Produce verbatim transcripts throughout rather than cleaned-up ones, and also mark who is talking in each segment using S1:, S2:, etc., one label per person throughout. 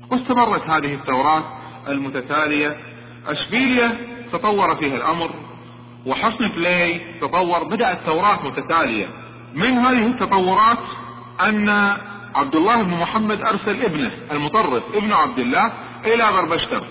S1: واستمرت هذه الثورات المتتالية. أشبيلية تطور فيها الأمر، وحصن فلي تطور، بدأت ثورات متتالية. من هذه التطورات أن عبد الله بن محمد أرسل ابنه المطرف ابن عبد الله إلى بربشتر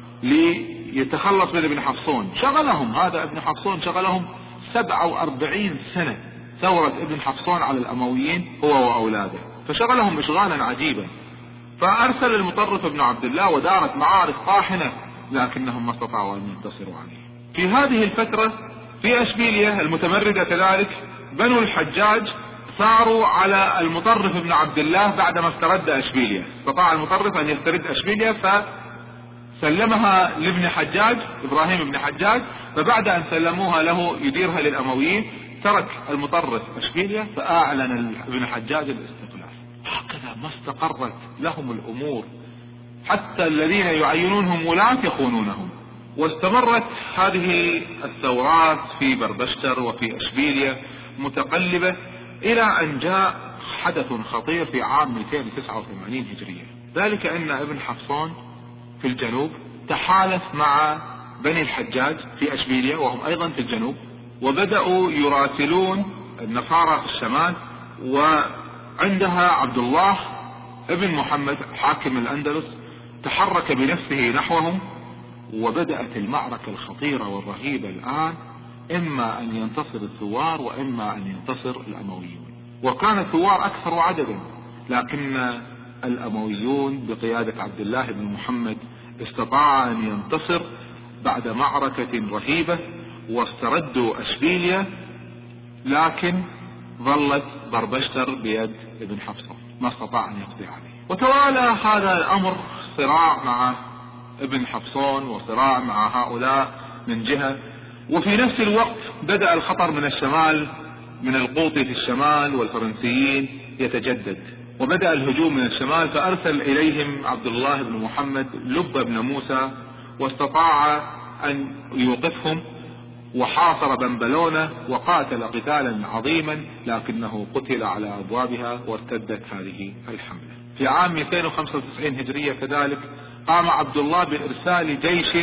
S1: ليتخلص من ابن حفصون. شغلهم هذا ابن حفصون شغلهم سبعة وأربعين سنة ثورة ابن حفصون على الأمويين هو وأولاده، فشغلهم إشغالا عجيبا. فأرسل المطرف ابن عبد الله ودارت معارك طاحنة، لكنهم ما استطاعوا أن ينتصروا عليه. في هذه الفترة في أشبيلية المتمردة كذلك بنو الحجاج ثاروا على المطرف ابن عبد الله بعدما استرد أشبيلية. استطاع المطرف أن يسترد أشبيلية فسلمها لابن حجاج إبراهيم ابن حجاج، فبعد أن سلموها له يديرها للأمويين ترك المطرف أشبيلية فأعلن ابن حجاج الاستقلال. هكذا ما استقرت لهم الأمور، حتى الذين يعينونهم ولاة يخونونهم. واستمرت هذه الثورات في بربشتر وفي أشبيلية متقلبة إلى أن جاء حدث خطير في عام مئتين وتسعة وثمانين هجرية، ذلك أن ابن حفصون في الجنوب تحالف مع بني الحجاج في أشبيلية وهم أيضا في الجنوب، وبدأوا يراسلون النصارى في الشمال. وعندها عبد الله ابن محمد حاكم الأندلس تحرك بنفسه نحوهم، وبدأت المعركة الخطيرة والرهيبة الآن، إما أن ينتصر الثوار وإما أن ينتصر الأمويون. وكان الثوار أكثر عددا، لكن الأمويون بقيادة عبد الله بن محمد استطاع أن ينتصر بعد معركة رهيبة واستردوا أشبيلية، لكن ظلت بربشتر بيد ابن حفصون، ما استطاع أن يقضي عليه. وتوالى هذا الأمر صراع مع ابن حفصون وصراع مع هؤلاء من جهة، وفي نفس الوقت بدأ الخطر من الشمال، من القوطي في الشمال والفرنسيين يتجدد، وبدأ الهجوم من الشمال. فأرسل إليهم عبد الله بن محمد لب بن موسى، واستطاع أن يوقفهم وحاصر بنبلونة وقاتل قتالا عظيما، لكنه قتل على أبوابها وارتدت هذه الحملة. في عام مئتين وخمسة وتسعين هجرية كذلك قام عبد الله بإرسال جيش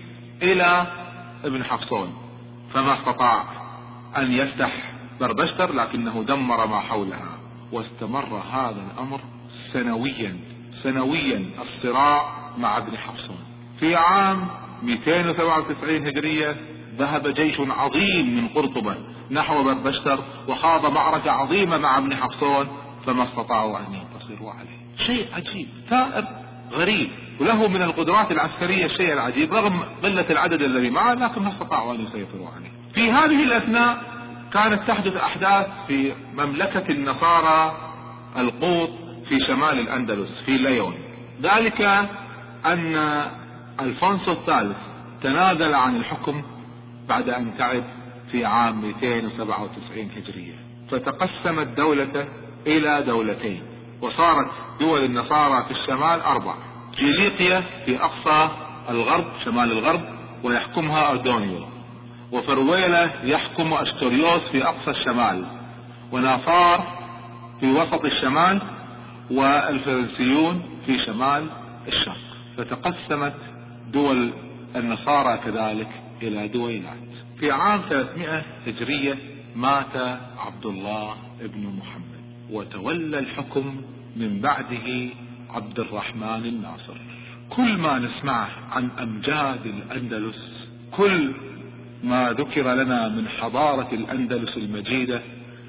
S1: إلى ابن حفصون، فما استطاع أن يفتح بربشتر، لكنه دمر ما حولها. واستمر هذا الأمر سنويا سنويا الصراع مع ابن حفصون. في عام مئتين وسبعة وتسعين هجرية ذهب جيش عظيم من قرطبة نحو بربشتر وخاض معركة عظيمة مع ابن حفصون، فما استطاعوا أن ينتصروا عليه. شيء عجيب، ثائر غريب، وله من القدرات العسكرية الشيء العجيب رغم قلة العدد الذي معه، لكن ما استطاعوا أن يسيطروا عليه. في هذه الأثناء كانت تحدث أحداث في مملكة النصارى القوط في شمال الأندلس في ليون، ذلك أن ألفونسو الثالث تنازل عن الحكم بعد أن تعب في عام مئتين وسبعة وتسعين هجرية، فتقسمت دولته إلى دولتين، وصارت دول النصارى في الشمال أربع: جيليقيا في أقصى الغرب شمال الغرب ويحكمها أردونيو، وفرويلة يحكم أستوريوس في أقصى الشمال، ونافار في وسط الشمال، والفرنسيون في شمال الشرق. فتقسمت دول النصارى كذلك إلى دويلات. في عام ثلاثمائة هجرية مات عبد الله ابن محمد، وتولى الحكم من بعده عبد الرحمن الناصر. كل ما نسمعه عن أمجاد الأندلس، كل ما ذكر لنا من حضارة الأندلس المجيدة،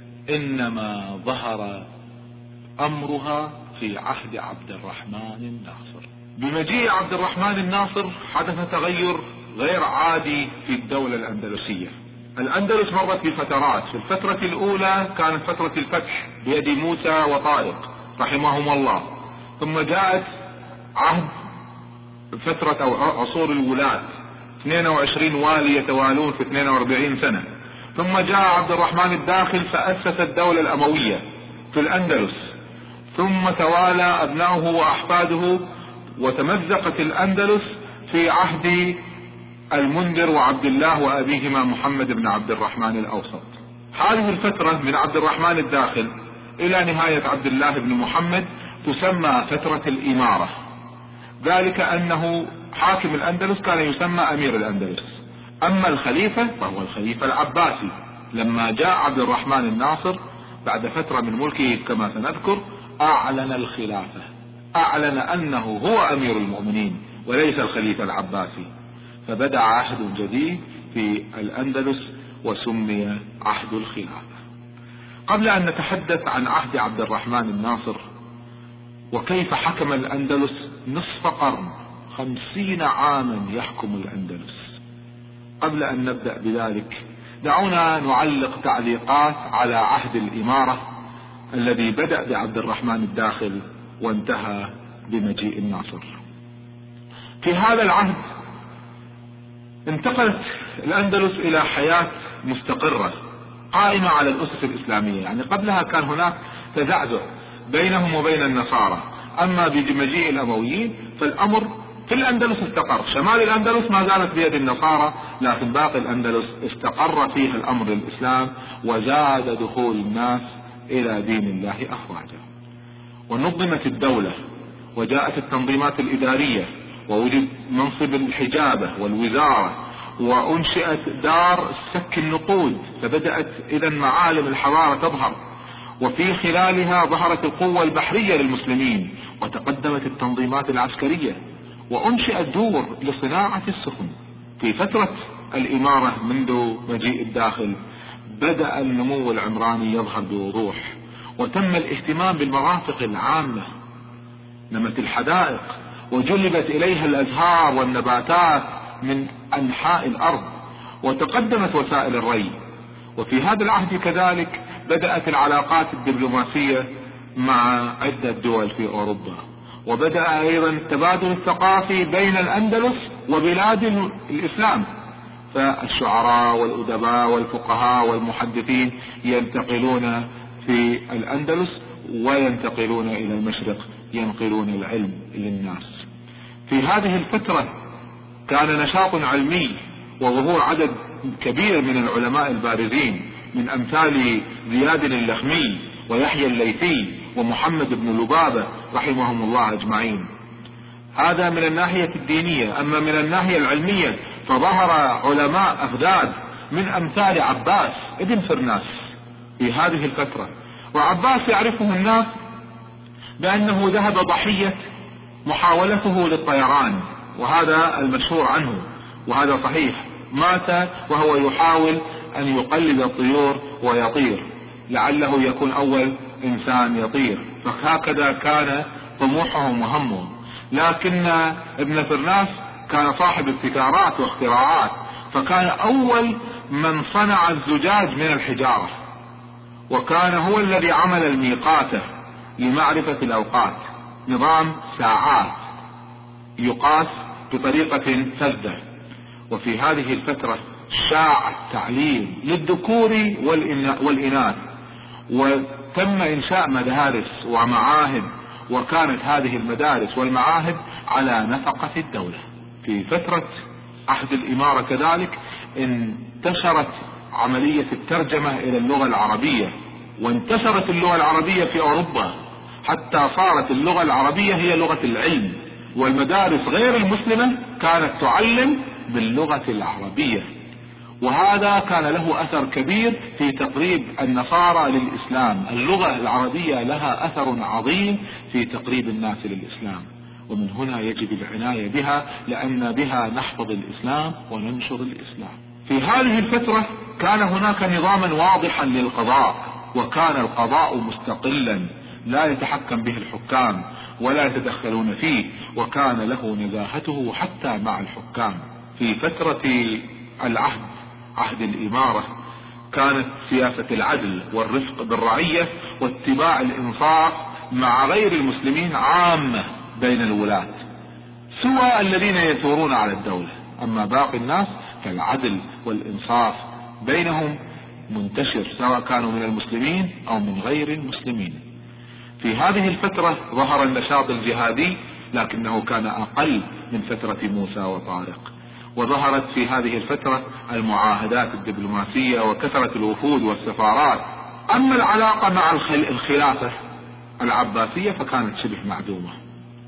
S1: إنما ظهر أمرها في عهد عبد الرحمن الناصر. بمجيء عبد الرحمن الناصر حدث تغير غير عادي في الدولة الأندلسية. الأندلس مرت بفترات، في الفترة الأولى كانت فترة الفتح بيد موسى وطارق رحمهم الله، ثم جاءت عهد فترة أو عصور الولاة، اثنين وعشرين والي يتوالون في اثنين وأربعين سنة، ثم جاء عبد الرحمن الداخل فأسس الدولة الأموية في الأندلس، ثم توالى أبنائه وأحفاده، وتمزقت الأندلس في عهد المنذر وعبد الله وأبيهما محمد بن عبد الرحمن الأوسط. هذه الفترة من عبد الرحمن الداخل إلى نهاية عبد الله بن محمد تسمى فترة الإمارة. ذلك أنه حاكم الأندلس كان يسمى أمير الأندلس. أما الخليفة فهو الخليفة العباسي. لما جاء عبد الرحمن الناصر بعد فترة من ملكه كما سنذكر أعلن الخلافة، أعلن أنه هو أمير المؤمنين وليس الخليفة العباسي، فبدأ عهد جديد في الأندلس وسمي عهد الخلافة. قبل أن نتحدث عن عهد عبد الرحمن الناصر وكيف حكم الأندلس نصف قرن، خمسين عاما يحكم الأندلس، قبل أن نبدأ بذلك دعونا نعلق تعليقات على عهد الإمارة الذي بدأ بعبد الرحمن الداخل وانتهى بمجيء الناصر. في هذا العهد انتقلت الأندلس إلى حياة مستقرة قائمة على الأسس الإسلامية، يعني قبلها كان هناك تزعزع بينهم وبين النصارى، أما بمجيء الأمويين فالأمر في الأندلس استقر. شمال الأندلس ما زالت بيد النصارى، لكن باقي الأندلس استقر فيها الأمر للإسلام، وزاد دخول الناس إلى دين الله أفواجا. ونظمت الدولة وجاءت التنظيمات الإدارية، ووجد منصب الحجابة والوزارة، وأنشئت دار سك النقود، فبدأت إذا معالم الحضارة تظهر، وفي خلالها ظهرت القوة البحرية للمسلمين، وتقدمت التنظيمات العسكرية، وأنشئت دور لصناعة السفن. في فترة الإمارة منذ مجيء الداخل بدأ النمو العمراني يظهر بوضوح، وتم الاهتمام بالمرافق العامة، نمت الحدائق وجلبت إليها الأزهار والنباتات من أنحاء الأرض، وتقدمت وسائل الري. وفي هذا العهد كذلك بدأت العلاقات الدبلوماسية مع عدة دول في أوروبا، وبدأ أيضا التبادل الثقافي بين الأندلس وبلاد الإسلام، فالشعراء والأدباء والفقهاء والمحدثين ينتقلون في الأندلس وينتقلون إلى المشرق ينقلون العلم للناس. في هذه الفترة كان نشاط علمي وظهور عدد كبير من العلماء البارزين، من أمثال زياد اللخمي ويحيى الليثي ومحمد بن لبابة رحمهم الله أجمعين. هذا من الناحية الدينية. أما من الناحية العلمية فظهر علماء أغداد من أمثال عباس ابن فرناس في هذه الفترة، وعباس يعرفه الناس بأنه ذهب ضحية محاولته للطيران، وهذا المشهور عنه، وهذا صحيح، مات وهو يحاول أن يقلد الطيور ويطير لعله يكون أول إنسان يطير، فهكذا كان طموحهم وهمهم. لكن ابن فرناس كان صاحب ابتكارات واختراعات، فكان أول من صنع الزجاج من الحجارة، وكان هو الذي عمل الميقاتة لمعرفة الأوقات، نظام ساعات يقاس بطريقة فذة. وفي هذه الفترة شاع التعليم للذكور والإناث، وتم إنشاء مدارس ومعاهد، وكانت هذه المدارس والمعاهد على نفقة الدولة. في فترة عهد الإمارة كذلك انتشرت عملية الترجمة إلى اللغة العربية، وانتشرت اللغة العربية في أوروبا حتى صارت اللغة العربية هي لغة العلم، والمدارس غير المسلمة كانت تعلم باللغة العربية، وهذا كان له أثر كبير في تقريب النصارى للإسلام. اللغة العربية لها أثر عظيم في تقريب الناس للإسلام، ومن هنا يجب العناية بها، لأن بها نحفظ الإسلام وننشر الإسلام. في هذه الفترة كان هناك نظاما واضحا للقضاء، وكان القضاء مستقلا لا يتحكم به الحكام ولا يتدخلون فيه، وكان له نزاهته حتى مع الحكام. في فترة العهد عهد الإمارة كانت سياسة العدل والرفق بالرعية واتباع الإنصاف مع غير المسلمين عامة بين الولاة، سوى الذين يثورون على الدولة. أما باقي الناس فالعدل والإنصاف بينهم منتشر، سواء كانوا من المسلمين أو من غير المسلمين. في هذه الفترة ظهر النشاط الجهادي، لكنه كان أقل من فترة موسى وطارق، وظهرت في هذه الفترة المعاهدات الدبلوماسية وكثرة الوفود والسفارات. أما العلاقة مع الخلافة العباسية فكانت شبه معدومة،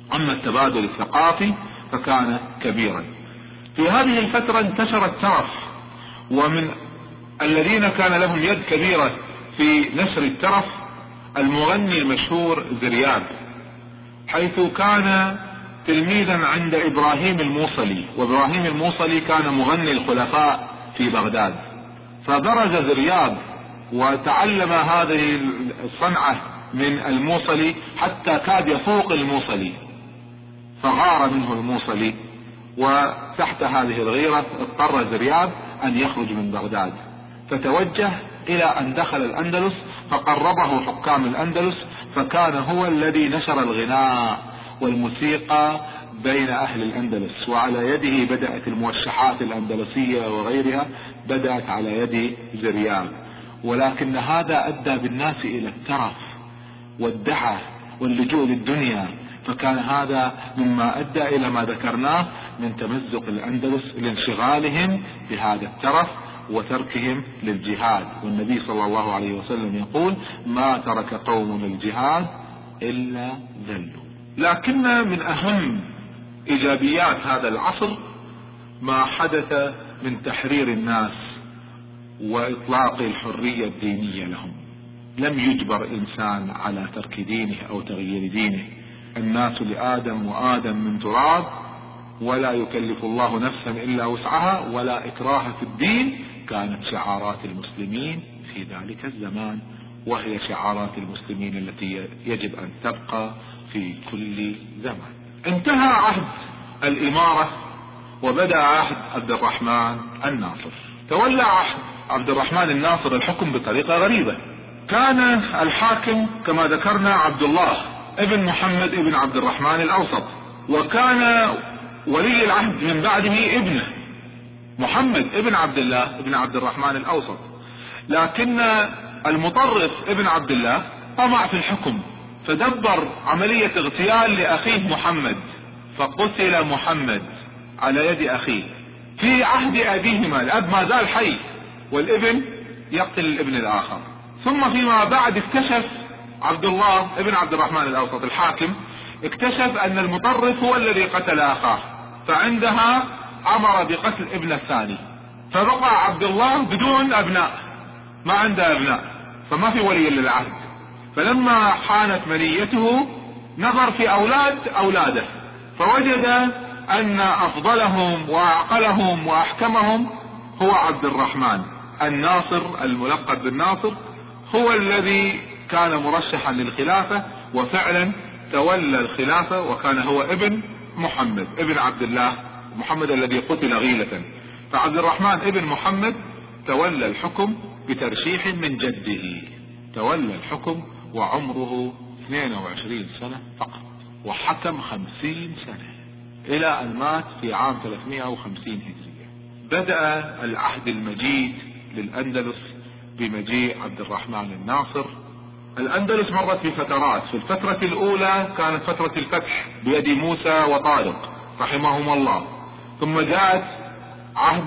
S1: أما التبادل الثقافي فكان كبيرا. في هذه الفترة انتشر الترف، ومن الذين كان لهم يد كبيرة في نشر الترف المغني المشهور زرياب، حيث كان تلميذا عند إبراهيم الموصلي، وإبراهيم الموصلي كان مغني الخلفاء في بغداد. فبرز زرياب وتعلم هذه الصنعة من الموصلي حتى كاد يفوق الموصلي، فغار منه الموصلي، وتحت هذه الغيرة اضطر زرياب أن يخرج من بغداد، فتوجه إلى أن دخل الأندلس فقربه حكام الأندلس، فكان هو الذي نشر الغناء والموسيقى بين أهل الأندلس، وعلى يده بدأت الموشحات الأندلسية وغيرها بدأت على يد زرياب. ولكن هذا أدى بالناس إلى الترف والدعة واللجوء للدنيا، فكان هذا مما أدى إلى ما ذكرناه من تمزق الأندلس لانشغالهم بهذا الترف وتركهم للجهاد. والنبي صلى الله عليه وسلم يقول: ما ترك قوم الجهاد إلا ذلوا. لكن من أهم إيجابيات هذا العصر ما حدث من تحرير الناس وإطلاق الحرية الدينية لهم. لم يجبر إنسان على ترك دينه أو تغيير دينه، الناس لآدم وآدم من تراب، ولا يكلف الله نفسا إلا وسعها، ولا إكراه في الدين، كانت شعارات المسلمين في ذلك الزمان، وهي شعارات المسلمين التي يجب أن تبقى في كل زمان. انتهى عهد الإمارة وبدأ عهد عبد الرحمن الناصر. تولى عهد عبد الرحمن الناصر الحكم بطريقة غريبة. كان الحاكم كما ذكرنا عبد الله ابن محمد ابن عبد الرحمن الأوسط، وكان ولي العهد من بعده ابنه محمد ابن عبد الله ابن عبد الرحمن الأوسط. لكن المطرف ابن عبد الله طمع في الحكم، فدبر عملية اغتيال لأخيه محمد، فقتل محمد على يد أخيه في عهد أبيهما. الأب ما زال حي والابن يقتل الابن الآخر. ثم فيما بعد اكتشف عبد الله ابن عبد الرحمن الأوسط الحاكم، اكتشف أن المطرف هو الذي قتل أخاه، فعندها أمر بقتل ابن الثاني، فبقى عبد الله بدون أبناء، ما عنده أبناء، فما في ولي للعهد. فلما حانت منيته نظر في أولاد أولاده، فوجد أن أفضلهم وأعقلهم وأحكمهم هو عبد الرحمن الناصر الملقب بالناصر، هو الذي كان مرشحا للخلافة، وفعلا تولى الخلافة، وكان هو ابن محمد ابن عبد الله محمد الذي قتل غيلة. فعبد الرحمن ابن محمد تولى الحكم بترشيح من جده، تولى الحكم وعمره اثنين وعشرين سنة فقط، وحكم خمسين سنة إلى أن مات في عام ثلاثمائة وخمسين هجرية. بدأ العهد المجيد للأندلس بمجيء عبد الرحمن الناصر. الأندلس مرت بفترات. في الفترة الأولى كانت فترة الفتح بيد موسى وطارق رحمهم الله، ثم جاءت عهد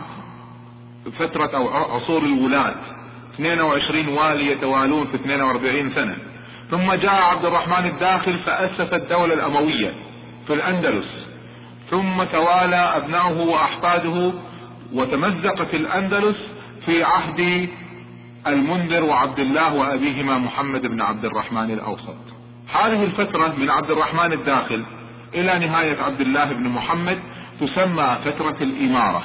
S1: فترة أو عصور الولاة، اثنين وعشرين والي يتوالون في اثنين وأربعين سنة. ثم جاء عبد الرحمن الداخل فأسس الدولة الأموية في الأندلس، ثم توالى أبنائه وأحفاده، وتمزقت الأندلس في عهد المنذر وعبد الله وأبيهما محمد بن عبد الرحمن الأوسط. هذه الفترة من عبد الرحمن الداخل إلى نهاية عبد الله بن محمد تسمى فترة الإمارة،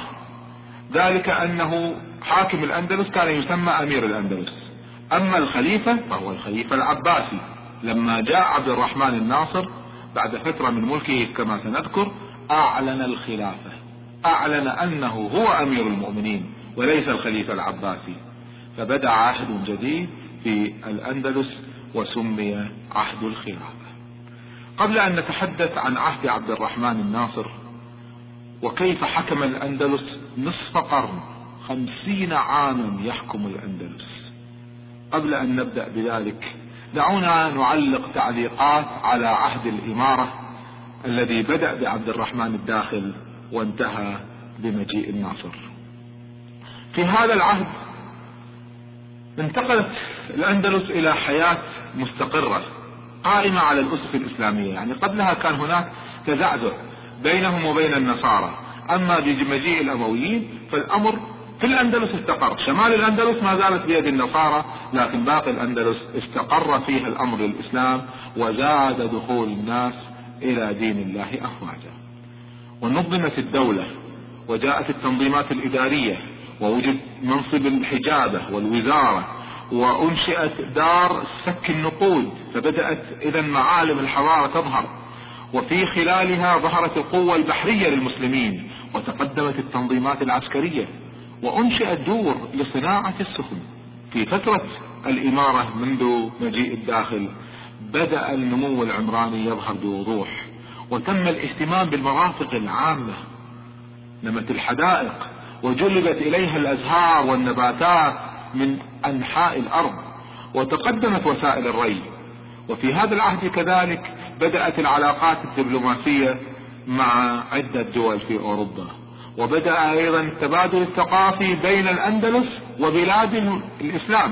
S1: ذلك أنه حاكم الأندلس كان يسمى أمير الأندلس. أما الخليفة فهو الخليفة العباسي. لما جاء عبد الرحمن الناصر بعد فترة من ملكه كما سنذكر أعلن الخلافة، أعلن أنه هو أمير المؤمنين وليس الخليفة العباسي، فبدأ عهد جديد في الأندلس وسمي عهد الخلافة. قبل أن نتحدث عن عهد عبد الرحمن الناصر وكيف حكم الأندلس نصف قرن، خمسين عاما يحكم الأندلس، قبل أن نبدأ بذلك دعونا نعلق تعليقات على عهد الإمارة الذي بدأ بعبد الرحمن الداخل وانتهى بمجيء الناصر. في هذا العهد انتقلت الأندلس إلى حياة مستقرة قائمة على الأسس الإسلامية. يعني قبلها كان هناك تزعزع بينهم وبين النصارى. أما بمجيء الأمويين فالأمر في الأندلس استقر، شمال الأندلس ما زالت بيد النصارى، لكن باقي الأندلس استقر فيها الأمر للإسلام، وزاد دخول الناس إلى دين الله أفواجا. ونظمت الدولة وجاءت التنظيمات الإدارية، ووجد منصب الحجابة والوزارة، وأنشئت دار سك النقود، فبدأت إذا معالم الحضارة تظهر، وفي خلالها ظهرت القوة البحرية للمسلمين، وتقدمت التنظيمات العسكرية، وأنشئت دور لصناعة السفن. في فترة الإمارة منذ مجيء الداخل بدأ النمو العمراني يظهر بوضوح، وتم الاهتمام بالمرافق العامة، نمت الحدائق وجلبت إليها الأزهار والنباتات من أنحاء الأرض، وتقدمت وسائل الري. وفي هذا العهد كذلك بدأت العلاقات الدبلوماسية مع عدة دول في أوروبا، وبدأ أيضا التبادل الثقافي بين الأندلس وبلاد الإسلام،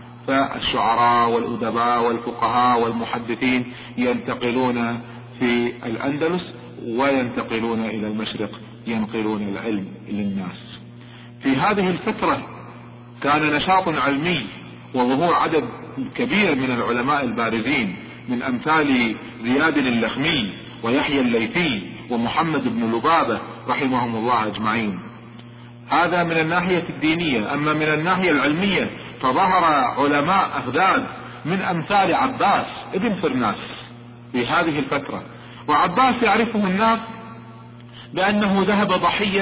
S1: فالشعراء والأدباء والفقهاء والمحدثين ينتقلون في الأندلس وينتقلون إلى المشرق ينقلون العلم للناس. في هذه الفترة كان نشاط علمي وظهور عدد كبير من العلماء البارزين، من أمثال زياد اللخمي ويحيى الليثي ومحمد بن لبابة رحمهم الله أجمعين. هذا من الناحية الدينية. أما من الناحية العلمية فظهر علماء أغداد من أمثال عباس ابن فرناس في هذه الفترة، وعباس يعرفه الناس بأنه ذهب ضحية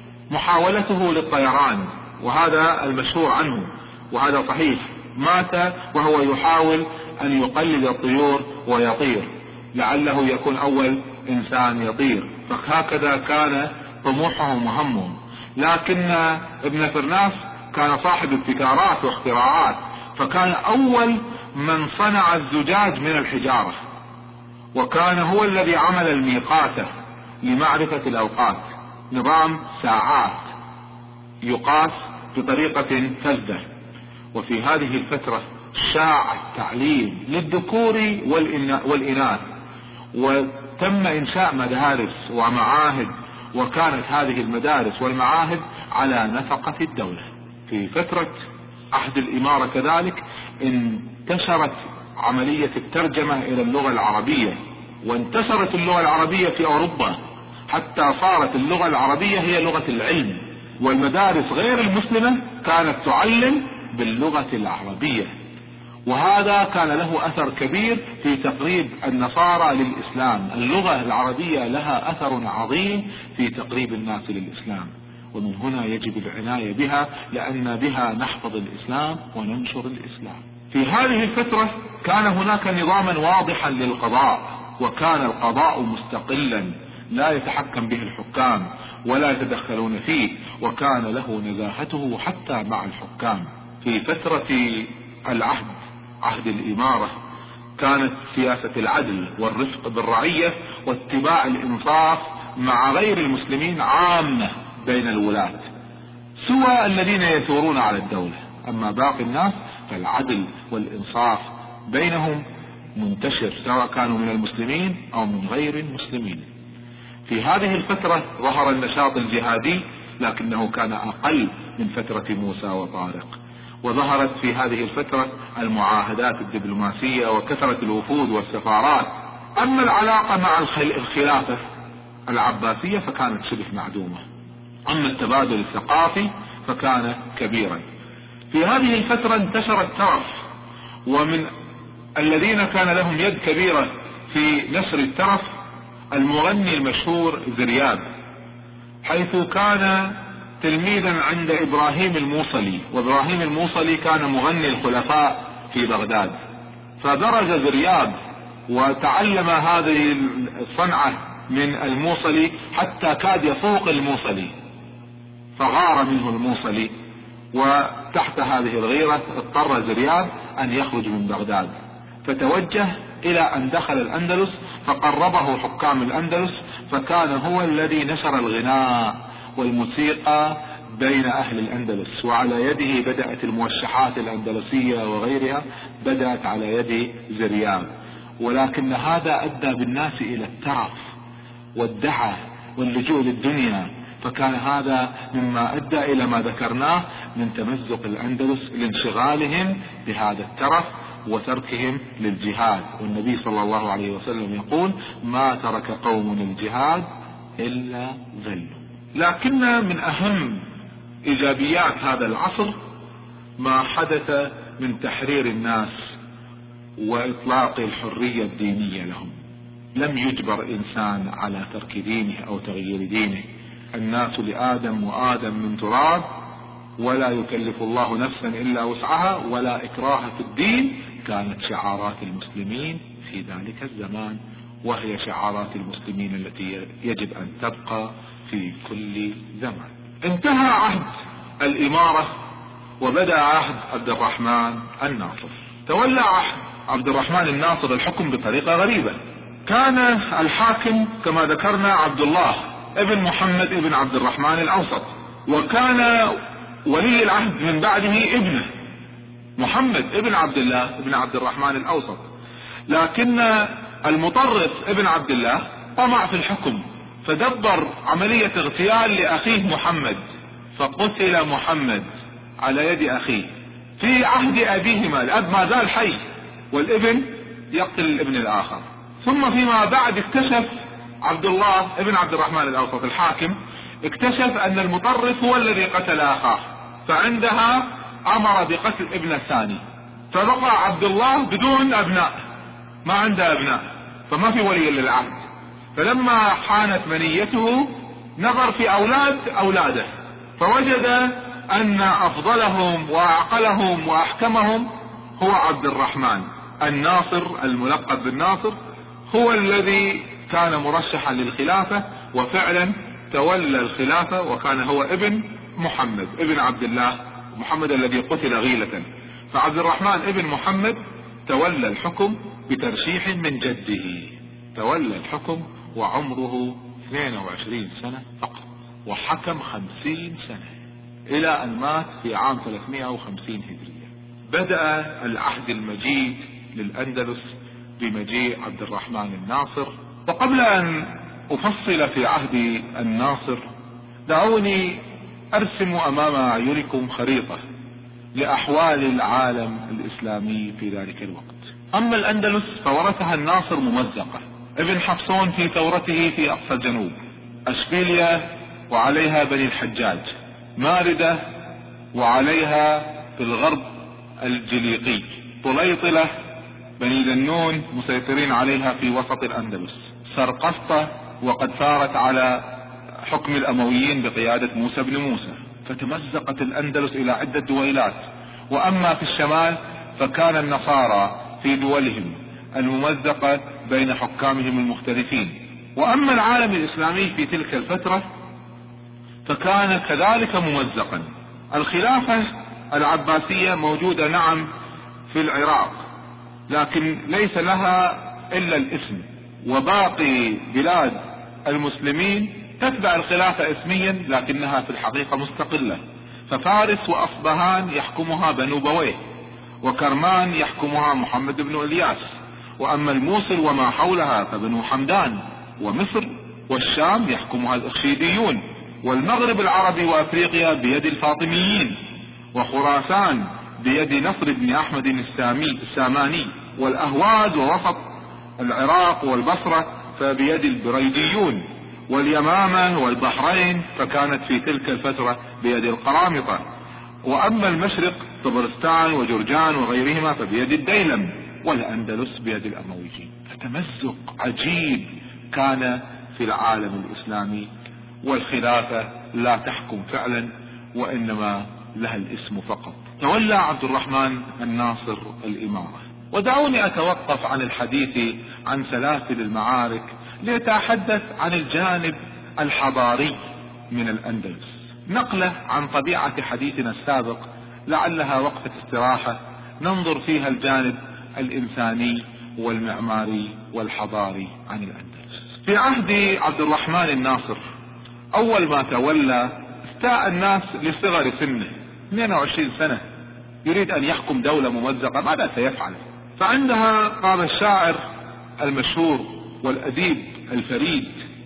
S1: محاولته للطيران، وهذا المشهور عنه، وهذا صحيح، مات وهو يحاول أن يقلد الطيور ويطير لعله يكون أول إنسان يطير، فهكذا كان طموحهم وهمهم. لكن ابن فرناس كان صاحب ابتكارات واختراعات، فكان أول من صنع الزجاج من الحجارة، وكان هو الذي عمل الميقاتة لمعرفة الأوقات، نظام ساعات يقاس بطريقة فذة. وفي هذه الفترة شاع التعليم للذكور والإناث، وتم إنشاء مدارس ومعاهد، وكانت هذه المدارس والمعاهد على نفقة الدولة. في فترة عهد الإمارة كذلك انتشرت عملية الترجمة إلى اللغة العربية، وانتشرت اللغة العربية في أوروبا حتى صارت اللغة العربية هي لغة العلم، والمدارس غير المسلمة كانت تعلم باللغة العربية، وهذا كان له أثر كبير في تقريب النصارى للإسلام. اللغة العربية لها أثر عظيم في تقريب الناس للإسلام، ومن هنا يجب العناية بها، لأن بها نحفظ الإسلام وننشر الإسلام. في هذه الفترة كان هناك نظاما واضحا للقضاء، وكان القضاء مستقلا لا يتحكم به الحكام ولا يتدخلون فيه، وكان له نزاهته حتى مع الحكام. في فترة العهد عهد الإمارة كانت سياسة العدل والرفق بالرعية واتباع الإنصاف مع غير المسلمين عامة بين الولاة، سوى الذين يثورون على الدولة. أما باقي الناس فالعدل والإنصاف بينهم منتشر، سواء كانوا من المسلمين أو من غير المسلمين. في هذه الفترة ظهر النشاط الجهادي، لكنه كان أقل من فترة موسى وطارق، وظهرت في هذه الفترة المعاهدات الدبلوماسية وكثرة الوفود والسفارات. أما العلاقة مع الخلافة العباسية فكانت شبه معدومة، أما التبادل الثقافي فكان كبيرا. في هذه الفترة انتشر الترف، ومن الذين كان لهم يد كبيرة في نشر الترف المغني المشهور زرياب، حيث كان تلميذا عند إبراهيم الموصلي، وإبراهيم الموصلي كان مغني الخلفاء في بغداد، فدرج زرياب وتعلم هذه الصنعة من الموصلي حتى كاد يفوق الموصلي، فغار منه الموصلي، وتحت هذه الغيرة اضطر زرياب أن يخرج من بغداد، فتوجه إلى أن دخل الأندلس فقربه حكام الأندلس، فكان هو الذي نشر الغناء والموسيقى بين أهل الأندلس، وعلى يده بدأت الموشحات الأندلسية وغيرها بدأت على يد زرياب. ولكن هذا أدى بالناس إلى الترف، والدعة واللجوء للدنيا، فكان هذا مما أدى إلى ما ذكرناه من تمزق الأندلس لانشغالهم بهذا الترف وتركهم للجهاد. والنبي صلى الله عليه وسلم يقول: ما ترك قوم الجهاد إلا ذلوا. لكن من أهم إيجابيات هذا العصر ما حدث من تحرير الناس وإطلاق الحرية الدينية لهم. لم يجبر إنسان على ترك دينه أو تغيير دينه، الناس لآدم وآدم من تراب، ولا يكلف الله نفسا إلا وسعها، ولا إكراه في الدين، كانت شعارات المسلمين في ذلك الزمان، وهي شعارات المسلمين التي يجب أن تبقى في كل زمان. انتهى عهد الإمارة وبدأ عهد عبد الرحمن الناصر. تولى عهد عبد الرحمن الناصر الحكم بطريقة غريبة. كان الحاكم كما ذكرنا عبد الله ابن محمد ابن عبد الرحمن الأوسط، وكان ولي العهد من بعده ابنه محمد ابن عبد الله ابن عبد الرحمن الأوسط. لكن المطرف ابن عبد الله طمع في الحكم، فدبر عملية اغتيال لأخيه محمد، فقتل محمد على يد أخيه في عهد أبيهما. الأب ما زال حي والابن يقتل الابن الآخر. ثم فيما بعد اكتشف عبد الله ابن عبد الرحمن الأوسط الحاكم، اكتشف أن المطرف هو الذي قتل أخاه، فعندها أمر بقتل ابن الثاني، فبقى عبد الله بدون أبناء، ما عنده أبناء، فما في ولي للعهد. فلما حانت منيته نظر في أولاد أولاده، فوجد أن أفضلهم وأعقلهم وأحكمهم هو عبد الرحمن الناصر الملقب بالناصر، هو الذي كان مرشحا للخلافة، وفعلا تولى الخلافة، وكان هو ابن محمد ابن عبد الله، محمد الذي قتل غيلة. فعبد الرحمن ابن محمد تولى الحكم بترشيح من جده، تولى الحكم وعمره اثنين وعشرين سنة فقط، وحكم خمسين سنة إلى أن مات في عام ثلاثمائة وخمسين هجرية. بدأ العهد المجيد للأندلس بمجيء عبد الرحمن الناصر. وقبل أن أفصل في عهد الناصر، دعوني أرسم أمام أعينكم خريطة لأحوال العالم الإسلامي في ذلك الوقت. أما الأندلس فورثها الناصر ممزقة، ابن حفصون في ثورته في أقصى الجنوب، أشبيلية وعليها بني الحجاج، ماردة وعليها في الغرب الجليقي، طليطلة بني ذنون مسيطرين عليها في وسط الأندلس، سرقسطة وقد ثارت على حكم الأمويين بقيادة موسى بن موسى. فتمزقت الأندلس إلى عدة دويلات. وأما في الشمال فكان النصارى في دولهم الممزقة بين حكامهم المختلفين. وأما العالم الإسلامي في تلك الفترة فكان كذلك ممزقا. الخلافة العباسية موجودة نعم في العراق، لكن ليس لها إلا الاسم، وباقي بلاد المسلمين تتبع الخلافة اسميا لكنها في الحقيقة مستقلة. ففارس وأصبهان يحكمها بنو بويه، وكرمان يحكمها محمد بن إلياس، وأما الموصل وما حولها فبنو حمدان، ومصر والشام يحكمها الأخشيديون، والمغرب العربي وأفريقيا بيد الفاطميين، وخراسان بيد نصر بن أحمد السامي الساماني، والأهواز ووسط العراق والبصرة فبيد البريديون، واليمامة والبحرين فكانت في تلك الفترة بيد القرامطة، وأما المشرق طبرستان وجرجان وغيرهما فبيد الديلم، والأندلس بيد الأمويين. فتمزق عجيب كان في العالم الإسلامي، والخلافة لا تحكم فعلا وإنما لها الاسم فقط. تولى عبد الرحمن الناصر الإمارة. ودعوني أتوقف عن الحديث عن سلاسل المعارك لأتحدث عن الجانب الحضاري من الأندلس، نقلة عن طبيعة حديثنا السابق لعلها وقفة استراحة ننظر فيها الجانب الإنساني والمعماري والحضاري عن الأندلس. في عهد عبد الرحمن الناصر أول ما تولى استاء الناس لصغر سنه، اثنين وعشرين سنة، يريد أن يحكم دولة ممزقة، ماذا سيفعل؟ فعندها قال الشاعر المشهور والأديب الفريد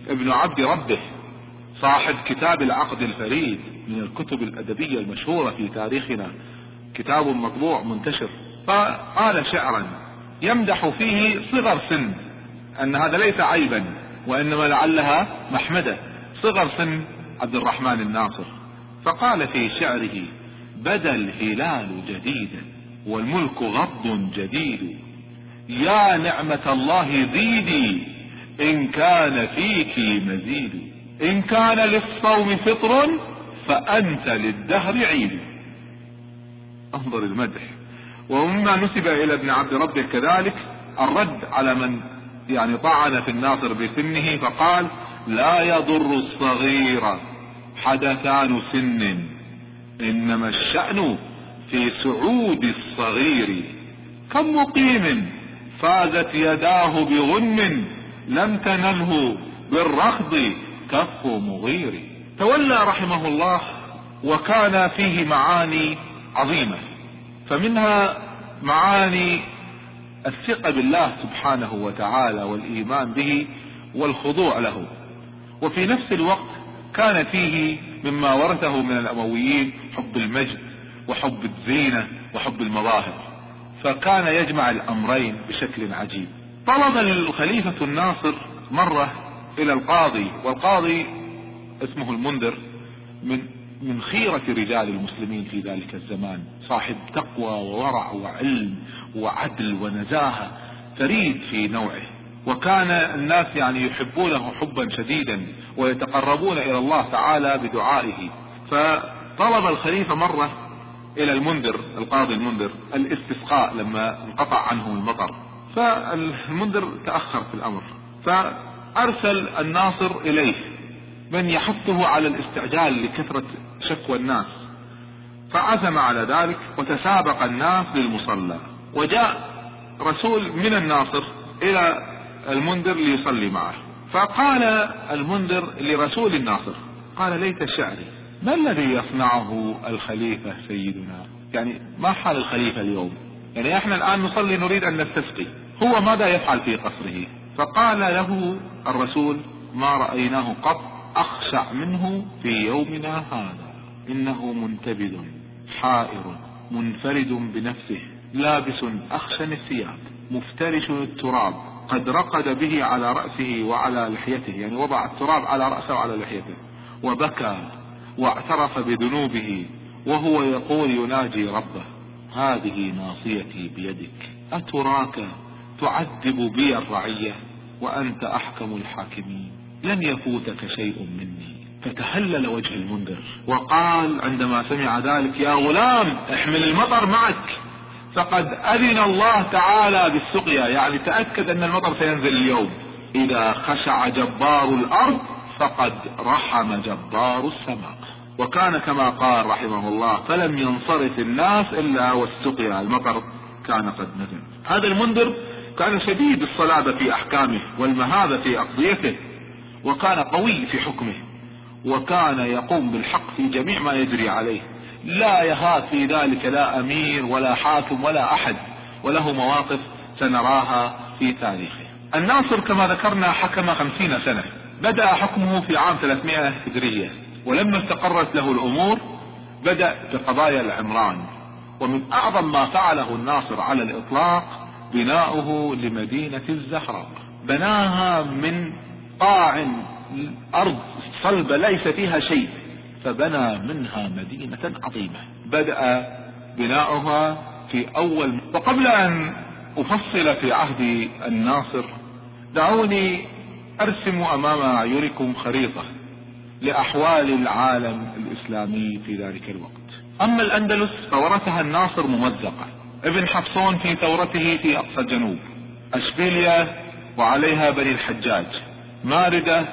S1: ابن عبد ربه صاحب كتاب العقد الفريد من الكتب الأدبية المشهورة في تاريخنا، كتاب مطبوع منتشر، فقال شعرا يمدح فيه صغر سن، أن هذا ليس عيبا وإنما لعلها محمدة، صغر سن عبد الرحمن الناصر. فقال في شعره: بدا الهلال جديدا والملك غض جديد، يا نعمة الله زيدي إن كان فيك مزيد، إن كان للصوم فطر فأنت للدهر عيد. انظر المدح. ومما نسب إلى ابن عبد ربه كذلك الرد على من يعني طعن في الناصر بسنه، فقال: لا يضر الصغير حدثان سن، إنما الشأن في سعود الصغير، كم مقيم فازت يداه بغنم لم تنله بالرخض كف مغير. تولى رحمه الله وكان فيه معاني عظيمة، فمنها معاني الثقة بالله سبحانه وتعالى والإيمان به والخضوع له، وفي نفس الوقت كان فيه مما ورثه من الأمويين حب المجد وحب الزينة وحب المظاهر، فكان يجمع الأمرين بشكل عجيب. طلب الخليفة الناصر مرة إلى القاضي، والقاضي اسمه المنذر من من خيرة رجال المسلمين في ذلك الزمان، صاحب تقوى وورع وعلم وعدل ونزاهة، فريد في نوعه، وكان الناس يعني يحبونه حبا شديدا ويتقربون إلى الله تعالى بدعائه. فطلب الخليفة مرة إلى المنذر، القاضي المنذر، الاستسقاء لما انقطع عنه المطر، فالمنذر تأخر في الأمر، فأرسل الناصر إليه من يحثه على الاستعجال لكثرة شكوى الناس، فعزم على ذلك وتسابق الناس للمصلى، وجاء رسول من الناصر إلى المنذر ليصلي معه، فقال المنذر لرسول الناصر: قال ليت شعري ما الذي يصنعه الخليفة سيدنا، يعني ما حال الخليفة اليوم، يعني احنا الآن نصلي نريد أن نستسقي، هو ماذا يفعل في قصره؟ فقال له الرسول: ما رأيناه قط أخشع منه في يومنا هذا، إنه منتبذ حائر منفرد بنفسه لابس أخشن الثياب مفترش التراب قد رقد به على رأسه وعلى لحيته، يعني وضع التراب على رأسه وعلى لحيته، وبكى واعترف بذنوبه وهو يقول يناجي ربه: هذه ناصيتي بيدك أتراك تعذب بي الرعية وأنت أحكم الحاكمين، لن يفوتك شيء مني. فتهلل وجه المنذر وقال عندما سمع ذلك: يا غلام احمل المطر معك، فقد أذن الله تعالى بالسقيا، يعني تأكد أن المطر سينزل اليوم. إذا خشع جبار الأرض فقد رحم جبار السماء. وكان كما قال رحمه الله: فلم ينصرف الناس إلا والسقيا، المطر كان قد نزل. هذا المنذر كان شديد الصلابة في أحكامه والمهابة في أقضيته، وكان قوي في حكمه، وكان يقوم بالحق في جميع ما يجري عليه، لا يهاب في ذلك لا أمير ولا حاكم ولا أحد، وله مواقف سنراها في تاريخه. الناصر كما ذكرنا حكم خمسين سنة، بدأ حكمه في عام ثلاثمائة هجرية، ولما استقرت له الأمور بدأ بقضايا العمران. ومن أعظم ما فعله الناصر على الإطلاق بناؤه لمدينة الزهراء، بناها من قاع أرض صلبة ليس فيها شيء، فبنى منها مدينة عظيمة. بدأ بناؤها في أول. وقبل أن أفصل في عهد الناصر دعوني أرسم أمام أعينكم خريطة لأحوال العالم الإسلامي في ذلك الوقت. أما الأندلس فورثها الناصر ممزقة، ابن حفصون في ثورته في أقصى الجنوب، أشبيليا وعليها بني الحجاج، ماردة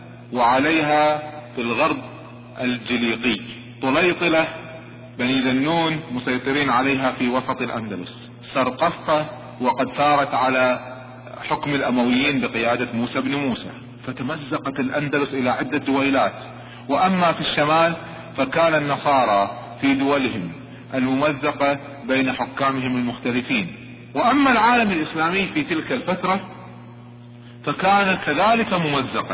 S1: وعليها في الغرب الجليقي، طليطلة بني ذنون مسيطرين عليها في وسط الأندلس، سرقسطة وقد ثارت على حكم الأمويين بقيادة موسى بن موسى، فتمزقت الأندلس إلى عدة دويلات. وأما في الشمال فكان النصارى في دولهم الممزقة بين حكامهم المختلفين. وأما العالم الإسلامي في تلك الفترة فكان كذلك ممزقا،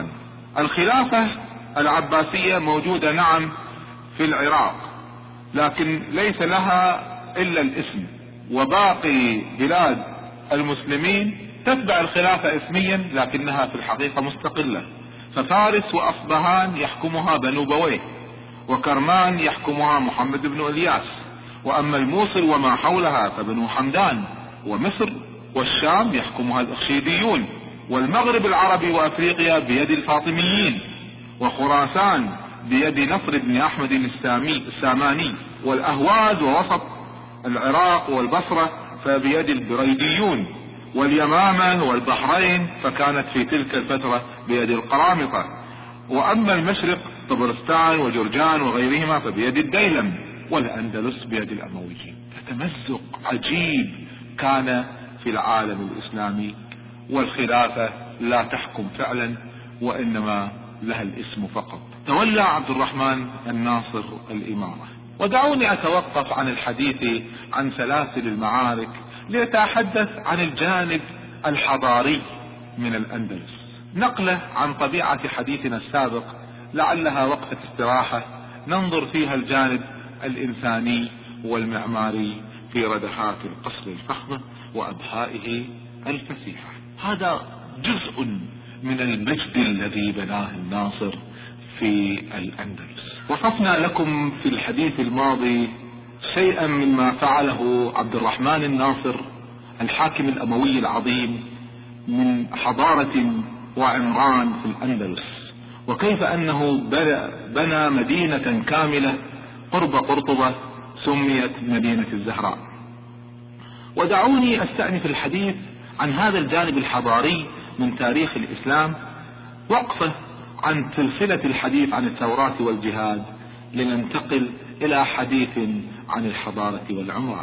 S1: الخلافة العباسية موجودة نعم في العراق، لكن ليس لها الا الاسم، وباقي بلاد المسلمين تتبع الخلافة اسميا لكنها في الحقيقة مستقلة. ففارس واصبهان يحكمها بنو بويه، وكرمان يحكمها محمد بن الياس، واما الموصل وما حولها فبنو حمدان، ومصر والشام يحكمها الاخشيديون، والمغرب العربي وافريقيا بيد الفاطميين، وخراسان بيد نصر بن احمد السامي الساماني، والاهواز ووسط العراق والبصرة فبيد البريديون، واليمامة والبحرين فكانت في تلك الفترة بيد القرامطة، واما المشرق طبرستان وجرجان وغيرهما فبيد الديلم، والاندلس بيد الامويين. فتمزق عجيب كان في العالم الاسلامي، والخلافة لا تحكم فعلا وانما لها الاسم فقط. تولى عبد الرحمن الناصر الامارة، ودعوني اتوقف عن الحديث عن سلاسل المعارك لأتحدث عن الجانب الحضاري من الأندلس، نقلة عن طبيعة حديثنا السابق لعلها وقفة استراحة ننظر فيها الجانب الإنساني والمعماري في ردحات القصر الفخمة وأبهائه الفسيحة. هذا جزء من المجد الذي بناه الناصر في الأندلس. وصفنا لكم في الحديث الماضي شيئا مما فعله عبد الرحمن الناصر الحاكم الأموي العظيم من حضارة وعمران في الأندلس، وكيف أنه بنى مدينة كاملة قرب قرطبة سميت مدينة الزهراء. ودعوني أستأنف الحديث عن هذا الجانب الحضاري من تاريخ الإسلام وقفة عن سلسلة الحديث عن الثورات والجهاد، لننتقل إلى حديث عن الحضارة والعمران.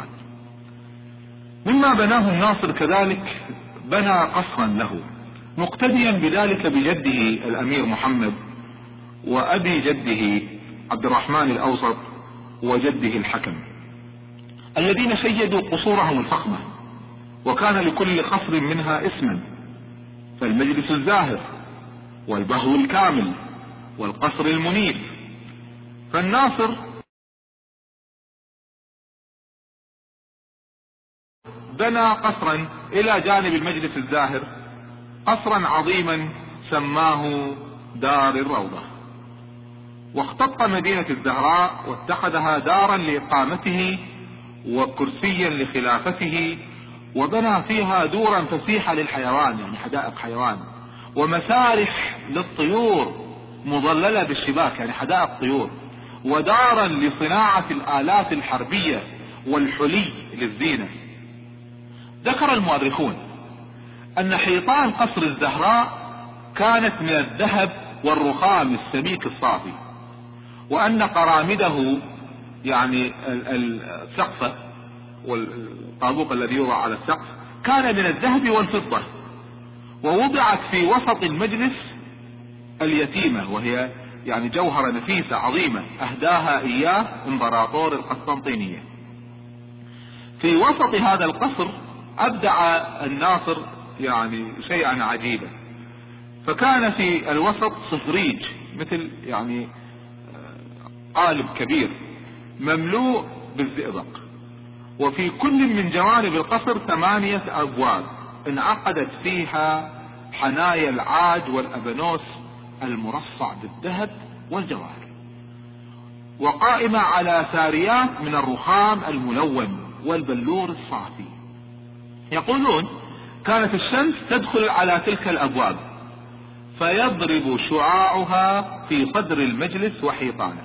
S1: مما بناه الناصر كذلك بنى قصرا له، مقتديا بذلك بجده الأمير محمد، وأبي جده عبد الرحمن الأوسط، وجده الحكم، الذين شيدوا قصورهم الفخمة، وكان لكل قصر منها اسما، فالمجلس الزاهر، والبهو الكامل، والقصر المنيف. فالناصر بنى قصرا الى جانب المجلس الزاهر، قصرا عظيما سماه دار الروضة، واختط مدينة الزهراء واتخذها دارا لإقامته وكرسيا لخلافته، وبنى فيها دورا فسيحة للحيوان، يعني حدائق حيوان، ومسارح للطيور مظللة بالشباك، يعني حدائق طيور، ودارا لصناعة الآلات الحربية والحلي للزينة. ذكر المؤرخون أن حيطان قصر الزهراء كانت من الذهب والرخام السميك الصافي، وأن قرامده يعني السقف والطابوق الذي يوضع على السقف كان من الذهب والفضة، ووضعت في وسط المجلس اليتيمة، وهي يعني جوهرة نفيسة عظيمة أهداها إياه إمبراطور القسطنطينية. في وسط هذا القصر أبدع الناصر يعني شيئا عجيبا، فكان في الوسط صفريج مثل يعني قالب كبير مملوء بالزئبق، وفي كل من جوانب القصر ثمانية أبواب انعقدت فيها حنايا العاج والأبنوس المرصع بالذهب والجواهر، وقائمة على ساريات من الرخام الملون والبلور الصافي. يقولون كانت الشمس تدخل على تلك الأبواب فيضرب شعاعها في صدر المجلس وحيطانه،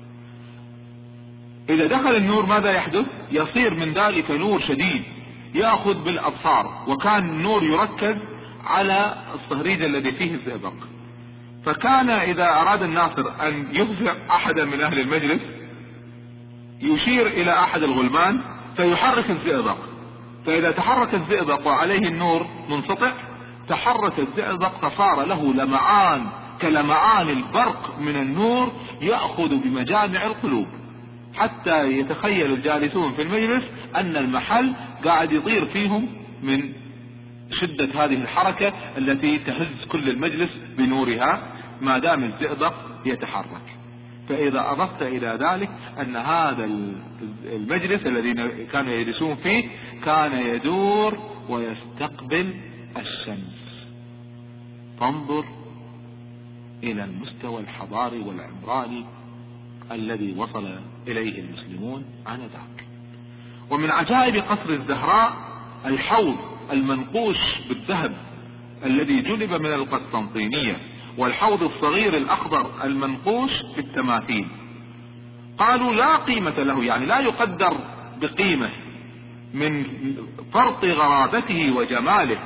S1: إذا دخل النور ماذا يحدث؟ يصير من ذلك نور شديد يأخذ بالأبصار، وكان النور يركز على الصهريج الذي فيه الزئبق. فكان إذا أراد الناصر أن يفزع أحدا من أهل المجلس يشير إلى أحد الغلمان فيحرك الزئبق، فإذا تحرك الزئبق وعليه النور منسطع تحرك الزئبق فصار له لمعان كلمعان البرق من النور يأخذ بمجامع القلوب، حتى يتخيل الجالسون في المجلس أن المحل قاعد يطير فيهم من شدة هذه الحركة التي تهز كل المجلس بنورها. ما دام الزئبق يتحرك. فإذا أضفت إلى ذلك أن هذا المجلس الذين كانوا يجلسون فيه كان يدور ويستقبل الشمس، فانظر إلى المستوى الحضاري والعمراني الذي وصل إليه المسلمون آنذاك. ومن عجائب قصر الزهراء الحوض المنقوش بالذهب الذي جلب من القسطنطينية، والحوض الصغير الأخضر المنقوش بالتماثيل. قالوا لا قيمة له، يعني لا يقدر بقيمة من فرط غرابته وجماله.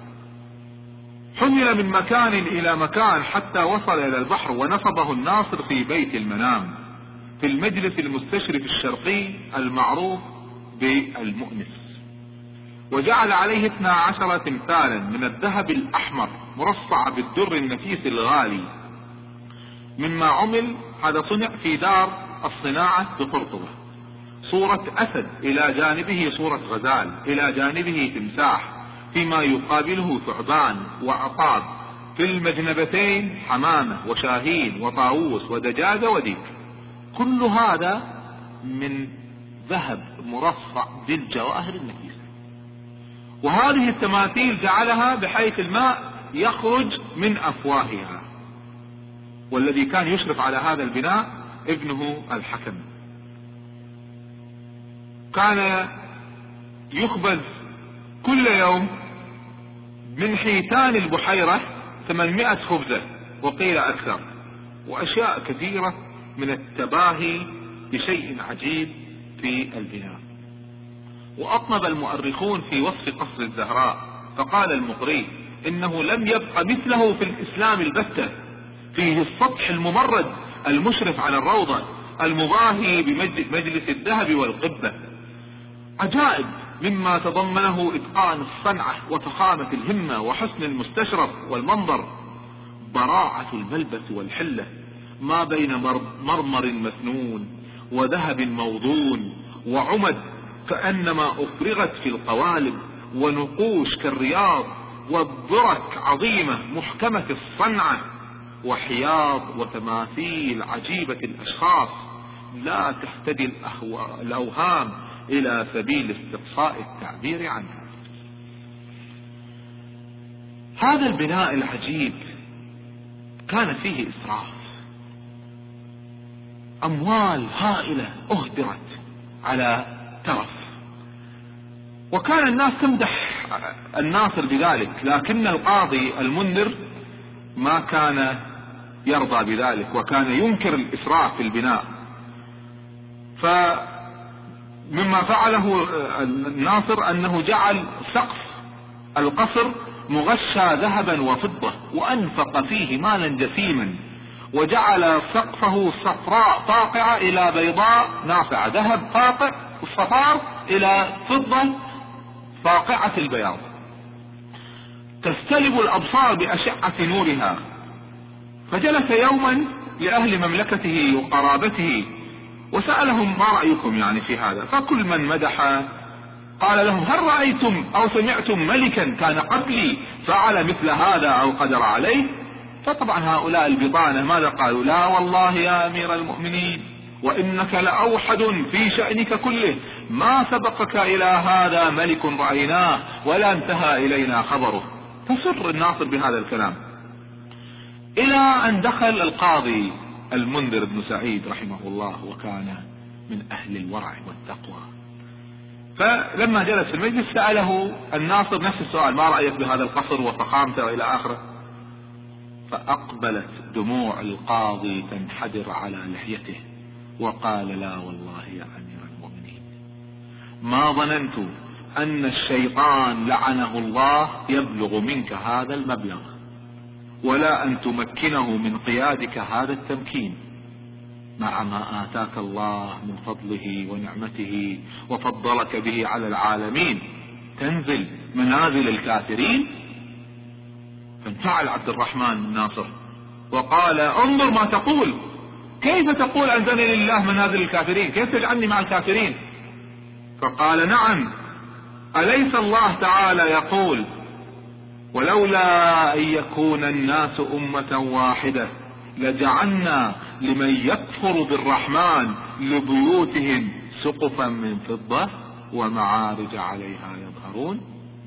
S1: حمل من مكان إلى مكان حتى وصل إلى البحر، ونصبه الناصر في بيت المنام في المجلس المستشرف الشرقي المعروف بالمؤنس، وجعل عليه اثنا عشر تمثالا من الذهب الأحمر مرصع بالدر النفيس الغالي مما عمل. هذا صنع في دار الصناعة بقرطبة. صورة أسد إلى جانبه صورة غزال، إلى جانبه تمساح، فيما يقابله ثعبان وعقاب، في المجنبتين حمامة وشاهين وطاووس ودجاجة وديك. كل هذا من ذهب مرصع بالجواهر النفيسة. وهذه التماثيل جعلها بحيث الماء يخرج من أفواهها. والذي كان يشرف على هذا البناء ابنه الحكم، كان يخبز كل يوم من حيتان البحيرة ثمانمائة خبزة وقيل أكثر، وأشياء كثيرة من التباهي بشيء عجيب في البناء. وأطنب المؤرخون في وصف قصر الزهراء، فقال المقري إنه لم يبق مثله في الإسلام البتة، فيه السطح الممرد المشرف على الروضة المباهي بمجلس الذهب والقبة. عجائب مما تضمنه إتقان الصنعة وفخامة الهمة وحسن المستشرف والمنظر. براعة الملبس والحلة ما بين مرمر مسنون وذهب موضون وعمد كأنما أفرغت في القوالب، ونقوش كالرياض، والضرك عظيمة محكمة الصنعة، وحياض وتماثيل عجيبة الأشخاص لا تهتدي الأوهام إلى سبيل استقصاء التعبير عنها. هذا البناء العجيب كان فيه إسراف، أموال هائلة أهدرت على ترف، وكان الناس تمدح الناصر بذلك، لكن القاضي المنذر ما كان يرضى بذلك، وكان ينكر الإسراف في البناء. فمما فعله الناصر أنه جعل سقف القصر مغشى ذهبا وفضة، وأنفق فيه مالا جسيما، وجعل سقفه صفراء طاقعة إلى بيضاء نافعة، ذهب طاقع الصفار إلى فضة فاقعة البياض تستلب الأبصار بأشعة نورها. فجلس يوما لأهل مملكته وقرابته وسألهم ما رأيكم يعني في هذا؟ فكل من مدح قال لهم هل رأيتم أو سمعتم ملكا كان قبلي فعل مثل هذا أو قدر عليه؟ فطبعا هؤلاء البطانة ماذا قالوا؟ لا والله يا أمير المؤمنين، وإنك لأوحد في شأنك كله، ما سبقك إلى هذا ملك رأيناه ولا انتهى إلينا خبره. فسر الناصر بهذا الكلام، إلى أن دخل القاضي المنذر بن سعيد رحمه الله، وكان من أهل الورع والتقوى. فلما جلس في المجلس سأله الناصر نفس السؤال، ما رأيك بهذا القصر وفخامته وإلى آخره؟ فأقبلت دموع القاضي تنحدر على لحيته وقال لا والله يا أمير المؤمنين، ما ظننت أن الشيطان لعنه الله يبلغ منك هذا المبلغ، ولا أن تمكنه من قيادك هذا التمكين، مع ما آتاك الله من فضله ونعمته وفضلك به على العالمين، تنزل منازل الكافرين. فانفعل عبد الرحمن الناصر وقال انظر ما تقول، كيف تقول أنزلني لله منازل الكافرين؟ كيف تجعلني مع الكافرين؟ فقال نعم، أليس الله تعالى يقول ولولا أن يكون الناس أمة واحدة لجعلنا لمن يكفر بالرحمن لبيوتهم سقفا من فضة ومعارج عليها يظهرون.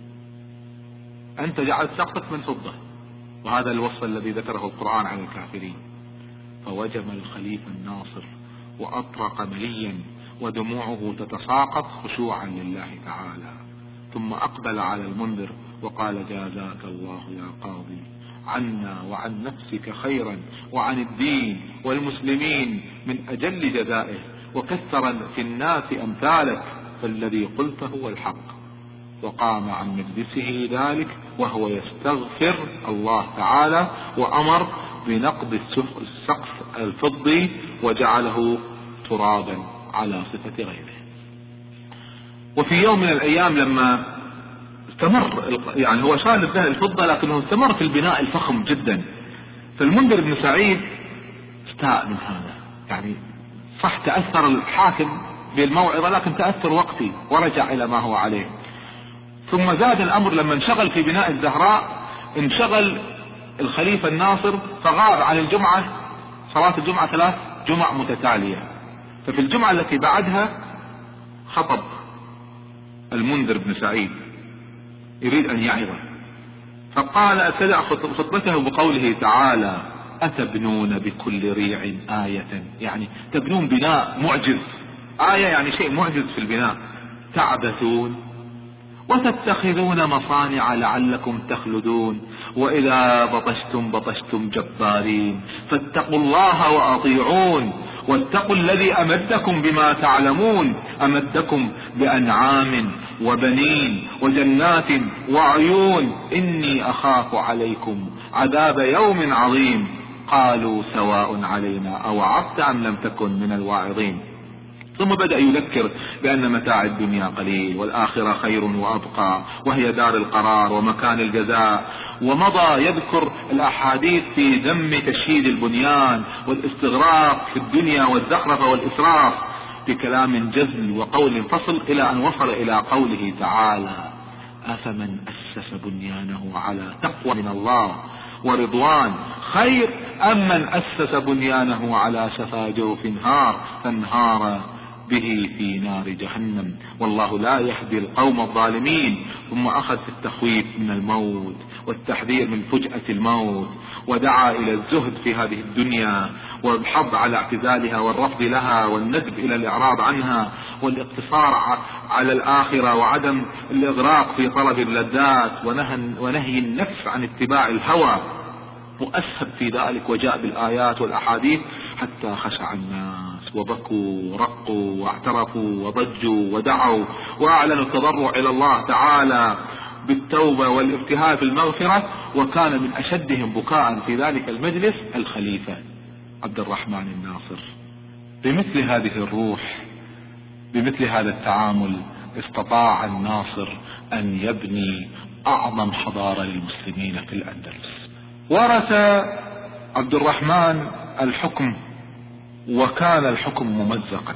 S1: أنت جعلت سقفك من فضة، وهذا الوصف الذي ذكره القرآن عن الكافرين. فوجم الخليفة الناصر وأطرق مليا ودموعه تتساقط خشوعا لله تعالى، ثم أقبل على المنذر وقال: جازاك الله يا قاضي عنا وعن نفسك خيرا وعن الدين والمسلمين من أجل جزائه، وكثرا في الناس أمثالك، فالذي قلته هو الحق. وقام عن مجلسه ذلك وهو يستغفر الله تعالى، وأمر بنقض السقف الفضي وجعله ترابا على صفة غيره. وفي يوم من الأيام لما استمر، يعني هو شال الذهب الفضة لكنه استمر في البناء الفخم جدا، فالمنذر بن سعيد استاء من هذا، يعني صح تأثر الحاكم بالموعظة لكن تأثر وقتي، ورجع إلى ما هو عليه. ثم زاد الأمر لما انشغل في بناء الزهراء، انشغل الخليفة الناصر فغاب عن الجمعة، صلاة الجمعة ثلاث جمع متتالية. ففي الجمعة التي بعدها خطب المنذر بن سعيد يريد أن يعظه، فقال ابتدأ خطبته بقوله تعالى: أتبنون بكل ريع آية، يعني تبنون بناء معجز، آية يعني شيء معجز في البناء، تعبثون وتتخذون مصانع لعلكم تخلدون، وإذا بطشتم بطشتم جبارين، فاتقوا الله وأطيعون، واتقوا الذي أمدكم بما تعلمون، أمدكم بأنعام وبنين وجنات وعيون، إني أخاف عليكم عذاب يوم عظيم. قالوا سواء علينا أوعظت أم لم تكن من الواعظين. ثم بدأ يذكر بأن متاع الدنيا قليل والآخرة خير وأبقى، وهي دار القرار ومكان الجزاء، ومضى يذكر الأحاديث في ذم تشييد البنيان والاستغراق في الدنيا والزخرفة والإسراف بكلام جزل وقول فصل، إلى أن وصل إلى قوله تعالى: أفمن أسس بنيانه على تقوى من الله ورضوان خير أم من أسس بنيانه على شفا جوف نهار فانهار به في نار جهنم، والله لا يهدي القوم الظالمين. ثم أخذ في التخويف من الموت والتحذير من فجأة الموت، ودعا إلى الزهد في هذه الدنيا والحض على اعتزالها والرفض لها والندب إلى الإعراض عنها والاقتصار على الآخرة وعدم الإغراق في طلب اللذات ونهي النفس عن اتباع الهوى، وأسهب في ذلك وجاء بالآيات والأحاديث حتى خشع الناس وبكوا ورقوا واعترفوا وضجوا ودعوا وأعلنوا التضرع إلى الله تعالى بالتوبة والابتهال في المغفرة. وكان من أشدهم بكاء في ذلك المجلس الخليفة عبد الرحمن الناصر. بمثل هذه الروح، بمثل هذا التعامل، استطاع الناصر أن يبني أعظم حضارة للمسلمين في الأندلس. ورث عبد الرحمن الحكم، وكان الحكم ممزقا،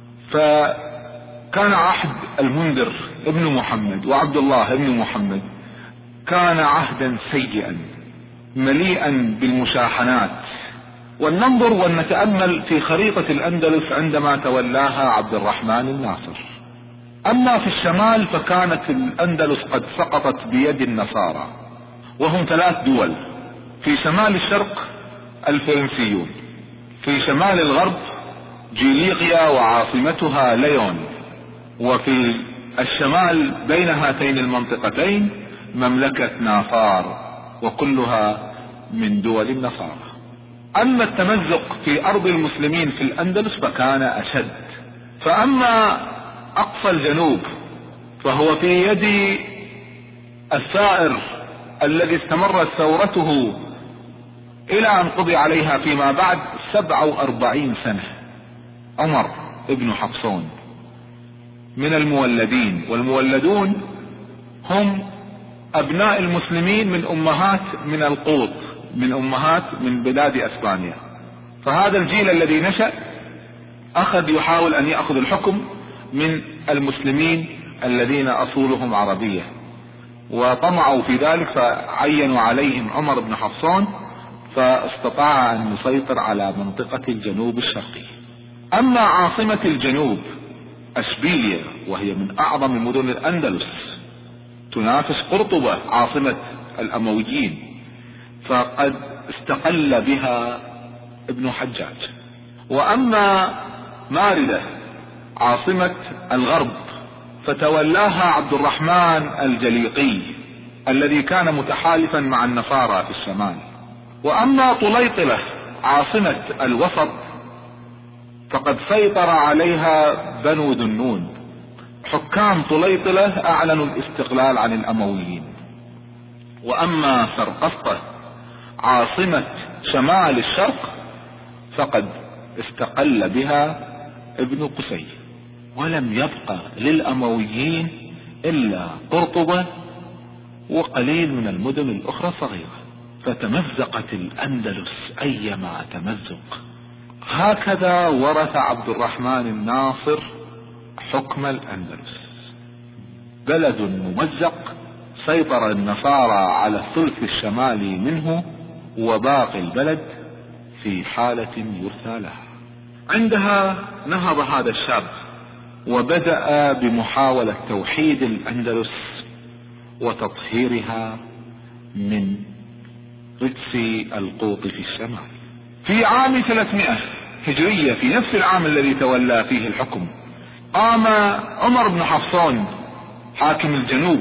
S1: فكان عهد المنذر ابن محمد وعبد الله ابن محمد كان عهدا سيئا مليئا بالمشاحنات. ولننظر ونتأمل في خريطة الأندلس عندما تولاها عبد الرحمن الناصر. أما في الشمال فكانت الأندلس قد سقطت بيد النصارى، وهم ثلاث دول: في شمال الشرق الفرنسيون، في شمال الغرب جيليقيا وعاصمتها ليون، وفي الشمال بين هاتين المنطقتين مملكة نافار، وكلها من دول النصارى. أما التمزق في أرض المسلمين في الأندلس فكان أشد. فأما أقصى الجنوب فهو في يد الثائر الذي استمرت ثورته إلى أن قضي عليها فيما بعد سبع وأربعين سنة، عمر ابن حفصون، من المولدين، والمولدون هم أبناء المسلمين من أمهات من القوط، من أمهات من بلاد أسبانيا. فهذا الجيل الذي نشأ أخذ يحاول أن يأخذ الحكم من المسلمين الذين أصولهم عربية، وطمعوا في ذلك فعينوا عليهم عمر بن حفصون، فاستطاع أن يسيطر على منطقة الجنوب الشرقي. أما عاصمة الجنوب أشبيلية، وهي من أعظم مدن الأندلس تنافس قرطبة عاصمة الأمويين، فقد استقل بها ابن حجاج. وأما ماردة عاصمة الغرب فتولاها عبد الرحمن الجليقي الذي كان متحالفا مع النصارى في الشمال. وأما طليطلة عاصمة الوسط فقد سيطر عليها بنو ذنون. حكام طليطلة أعلنوا الاستقلال عن الأمويين. وأما سرقسطة عاصمة شمال الشرق فقد استقل بها ابن قسي، ولم يبقى للأمويين إلا قرطبة وقليل من المدن الأخرى صغيرة، فتمزقت الأندلس أيما تمزق. هكذا ورث عبد الرحمن الناصر حكم الأندلس، بلد ممزق سيطر النصارى على الثلث الشمالي منه، وباقي البلد في حالة يرثى لها. عندها نهض هذا الشاب وبدأ بمحاولة توحيد الأندلس وتطهيرها من رجس القوط في الشمال. في عام ثلاثمائة هجرية، في نفس العام الذي تولى فيه الحكم، قام عمر بن حفصون حاكم الجنوب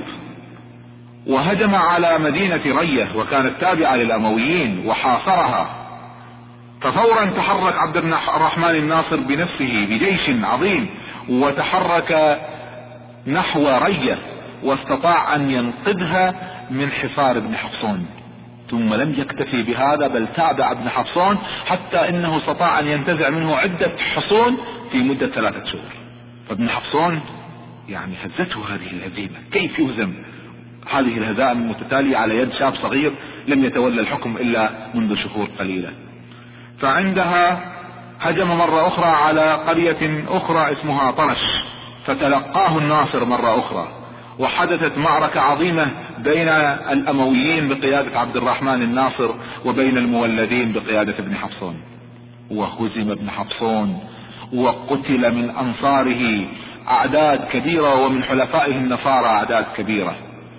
S1: وهجم على مدينة رية، وكانت تابعة للأمويين، وحاصرها. ففورا تحرك عبد الرحمن الناصر بنفسه بجيش عظيم وتحرك نحو رية، واستطاع أن ينقذها من حصار ابن حفصون. ثم لم يكتفي بهذا، بل تابع ابن حفصون حتى انه استطاع ان ينتزع منه عدة حصون في مدة ثلاثة شهور. فابن حفصون يعني هزته هذه الهزيمة. كيف يهزم هذه الهزائم المتتالية على يد شاب صغير لم يتولى الحكم الا منذ شهور قليلة؟ فعندها هجم مرة اخرى على قرية اخرى اسمها طرش، فتلقاه الناصر مرة اخرى، وحدثت معركة عظيمة بين الأمويين بقيادة عبد الرحمن الناصر وبين المولدين بقيادة ابن حفصون، وهزم ابن حفصون وقتل من أنصاره أعداد كبيرة ومن حلفائه النصارى أعداد كبيرة.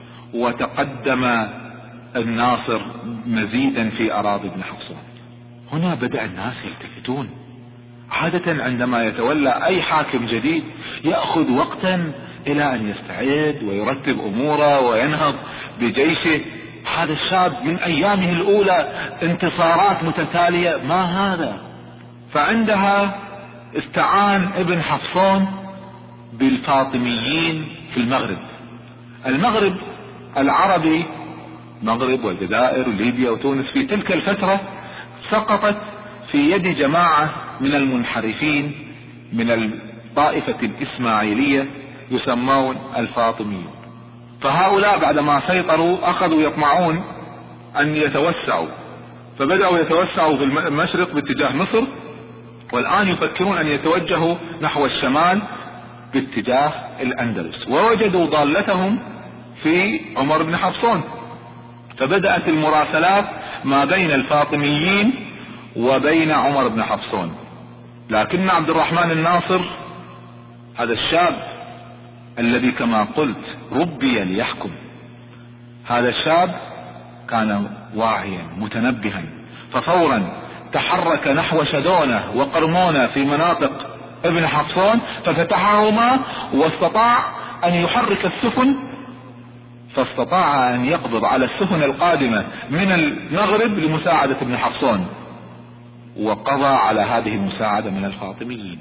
S1: وتقدم الناصر مزيدا في أراضي ابن حفصون. هنا بدأ الناس يلتفتون. عادة عندما يتولى أي حاكم جديد يأخذ وقتا الى ان يستعد ويرتب اموره وينهض بجيشه. هذا الشاب من ايامه الاولى انتصارات متتالية، ما هذا؟ فعندها استعان ابن حفصون بالفاطميين في المغرب. المغرب العربي، مغرب والجزائر وليبيا وتونس، في تلك الفترة سقطت في يد جماعة من المنحرفين من الطائفة الاسماعيلية يسمون الفاطميون. فهؤلاء بعدما سيطروا اخذوا يطمعون ان يتوسعوا، فبدأوا يتوسعوا في المشرق باتجاه مصر، والان يفكرون ان يتوجهوا نحو الشمال باتجاه الاندلس، ووجدوا ضالتهم في عمر بن حفصون. فبدأت المراسلات ما بين الفاطميين وبين عمر بن حفصون. لكن عبد الرحمن الناصر هذا الشاب الذي كما قلت ربي ليحكم، هذا الشاب كان واعيا متنبها، ففورا تحرك نحو شدونة وقرمونة في مناطق ابن حفصون ففتحهما، واستطاع ان يحرك السفن، فاستطاع ان يقبض على السفن القادمة من المغرب لمساعدة ابن حفصون، وقضى على هذه المساعدة من الفاطميين.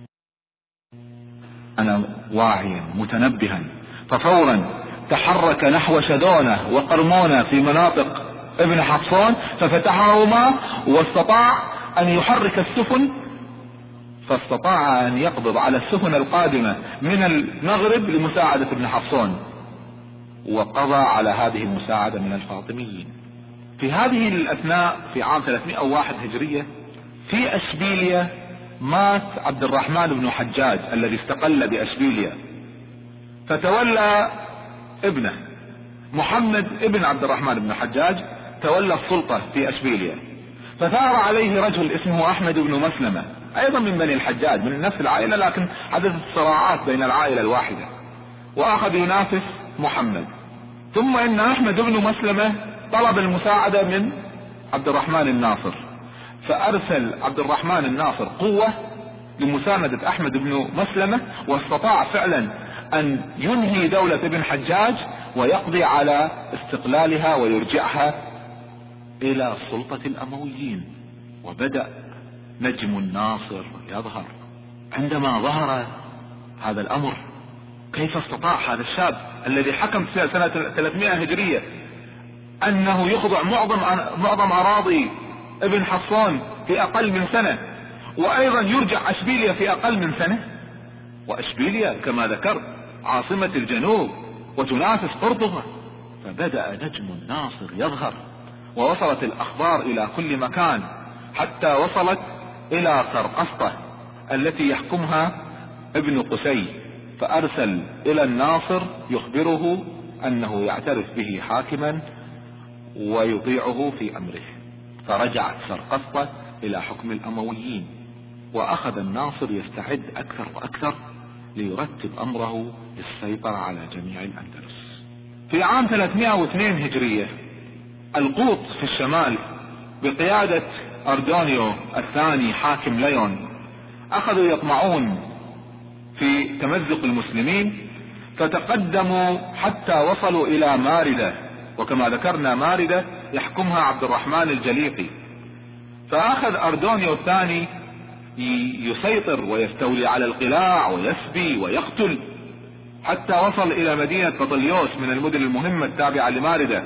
S1: انا واعيا متنبها، ففورا تحرك نحو شدونة وقرمونة في مناطق ابن حفصون ففتحهما، واستطاع ان يحرك السفن، فاستطاع ان يقبض على السفن القادمة من المغرب لمساعدة ابن حفصون، وقضى على هذه المساعدة من الفاطميين. في هذه الاثناء في عام ثلاثمائة وواحد هجرية في اشبيلية مات عبد الرحمن بن حجاج الذي استقل باشبيلية، فتولى ابنه محمد ابن عبد الرحمن بن حجاج تولى السلطة في اشبيلية. فثار عليه رجل اسمه أحمد بن مسلمة أيضا من بني الحجاج من نفس العائلة، لكن حدثت صراعات بين العائلة الواحدة وأخذ ينافس محمد. ثم إن أحمد بن مسلمة طلب المساعدة من عبد الرحمن الناصر، فأرسل عبد الرحمن الناصر قوة لمساندة أحمد بن مسلمة، واستطاع فعلا أن ينهي دولة ابن حجاج ويقضي على استقلالها ويرجعها إلى سلطة الأمويين. وبدأ نجم الناصر يظهر. عندما ظهر هذا الأمر، كيف استطاع هذا الشاب الذي حكم في سنة ثلاثمائة هجرية أنه يخضع معظم معظم أراضي ابن حصان في أقل من سنة، وأيضا يرجع أشبيلية في أقل من سنة؟ وأشبيلية كما ذكرت عاصمة الجنوب وتنافس قرطبة. فبدأ نجم الناصر يظهر، ووصلت الأخبار إلى كل مكان حتى وصلت إلى سرقسطة التي يحكمها ابن قسي، فأرسل إلى الناصر يخبره أنه يعترف به حاكما ويطيعه في أمره. فرجعت سرقسطة إلى حكم الأمويين، وأخذ الناصر يستعد أكثر وأكثر ليرتب أمره للسيطرة على جميع الأندلس. في عام ثلاثمائة واثنين هجرية القوط في الشمال بقيادة أردونيو الثاني حاكم ليون أخذوا يطمعون في تمزق المسلمين، فتقدموا حتى وصلوا إلى ماردة، وكما ذكرنا ماردة يحكمها عبد الرحمن الجليقي. فأخذ أردونيو الثاني يسيطر ويستولي على القلاع ويسبي ويقتل، حتى وصل إلى مدينة بطليوس من المدن المهمة التابعة لماردة،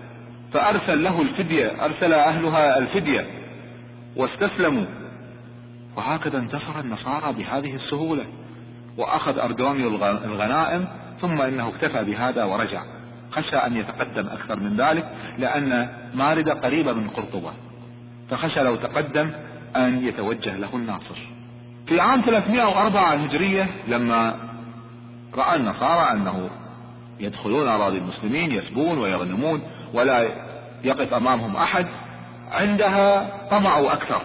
S1: فأرسل له الفدية، أرسل أهلها الفدية واستسلموا. وهكذا انتصر النصارى بهذه السهولة، وأخذ أردونيو الغنائم، ثم إنه اكتفى بهذا ورجع، خشى أن يتقدم أكثر من ذلك لأن ماردة قريبة من قرطبة، فخشى لو تقدم أن يتوجه له الناصر. في عام ثلاثمائة وأربعة هجرية لما رأى النصارى أنه يدخلون أراضي المسلمين يسبون ويغنمون ولا يقف أمامهم أحد، عندها طمعوا أكثر،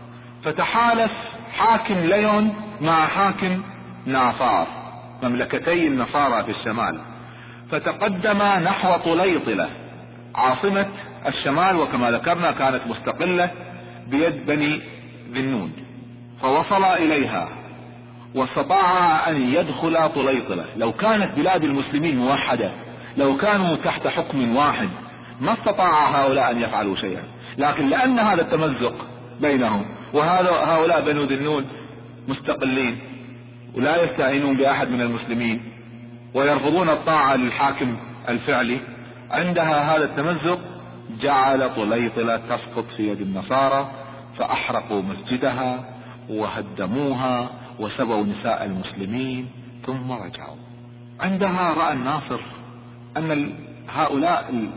S1: فتحالف حاكم ليون مع حاكم نافار، مملكتي النصارى في الشمال، فتقدم نحو طليطلة عاصمة الشمال، وكما ذكرنا كانت مستقلة بيد بني ذنون، فوصل إليها واستطاع أن يدخل طليطلة. لو كانت بلاد المسلمين موحدة، لو كانوا تحت حكم واحد، ما استطاع هؤلاء أن يفعلوا شيئا، لكن لأن هذا التمزق بينهم، وهؤلاء بنو ذنون مستقلين ولا يستعينون بأحد من المسلمين ويرفضون الطاعة للحاكم الفعلي، عندها هذا التمزق جعل طليطلة تسقط في يد النصارى، فأحرقوا مسجدها وهدموها وسبوا نساء المسلمين ثم رجعوا. عندها رأى الناصر أن هؤلاء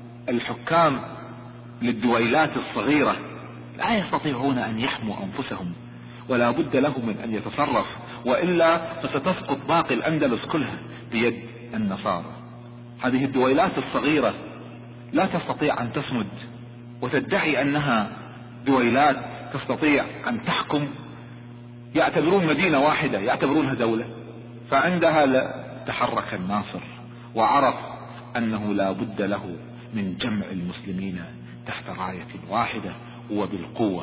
S1: الحكام للدويلات الصغيرة لا يستطيعون أن يحموا أنفسهم، ولا بد له من أن يتصرف، وإلا فستسقط باقي الأندلس كلها بيد النصارى. هذه الدويلات الصغيرة لا تستطيع أن تصمد وتدعي أنها دويلات تستطيع أن تحكم، يعتبرون مدينة واحدة يعتبرونها دولة. فعندها تحرك الناصر وعرف أنه لا بد له من جمع المسلمين تحت راية واحدة وبالقوة،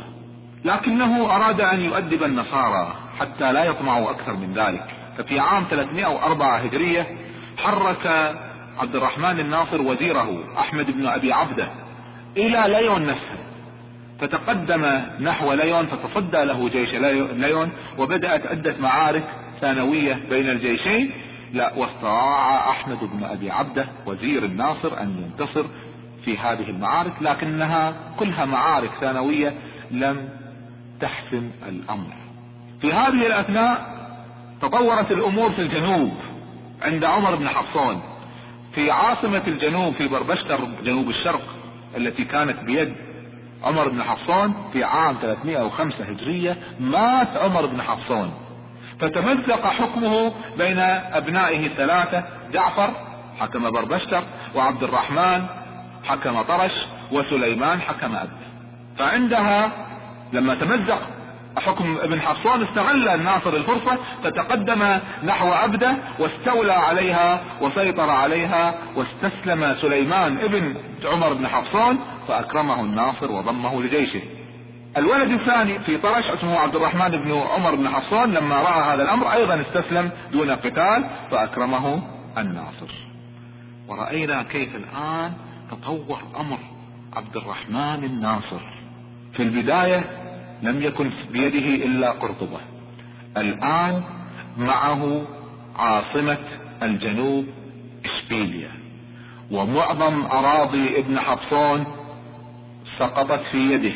S1: لكنه أراد أن يؤدب النصارى حتى لا يطمعوا أكثر من ذلك. ففي عام ثلاثمائة وأربعة هجرية حرك عبد الرحمن الناصر وزيره أحمد بن أبي عبده إلى ليون نفسه، فتقدم نحو ليون، فتصدى له جيش ليون، وبدأت عدة معارك ثانوية بين الجيشين. لا، واستطاع أحمد بن أبي عبده وزير الناصر أن ينتصر في هذه المعارك، لكنها كلها معارك ثانوية لم تحسم الأمر. في هذه الأثناء تطورت الأمور في الجنوب عند عمر بن حفصان في عاصمة الجنوب في بربشتر جنوب الشرق التي كانت بيد عمر بن حفصان. في عام ثلاثمائة وخمسة هجرية مات عمر بن حفصان، فتمزق حكمه بين أبنائه الثلاثة، جعفر حكم بربشتر، وعبد الرحمن حكم طرش، وسليمان حكم أبد. فعندها لما تمزق حكم ابن حفصون استغل الناصر الفرصة، فتقدم نحو عبده واستولى عليها وسيطر عليها، واستسلم سليمان ابن عمر بن حفصون فأكرمه الناصر وضمه لجيشه. الولد الثاني في طرش اسمه عبد الرحمن بن عمر بن حفصون لما رأى هذا الأمر أيضا استسلم دون قتال فأكرمه الناصر. ورأينا كيف الآن تطور أمر عبد الرحمن الناصر. في البداية لم يكن بيده إلا قرطبة، الآن معه عاصمة الجنوب إشبيلية، ومعظم أراضي ابن حفصون سقطت في يده،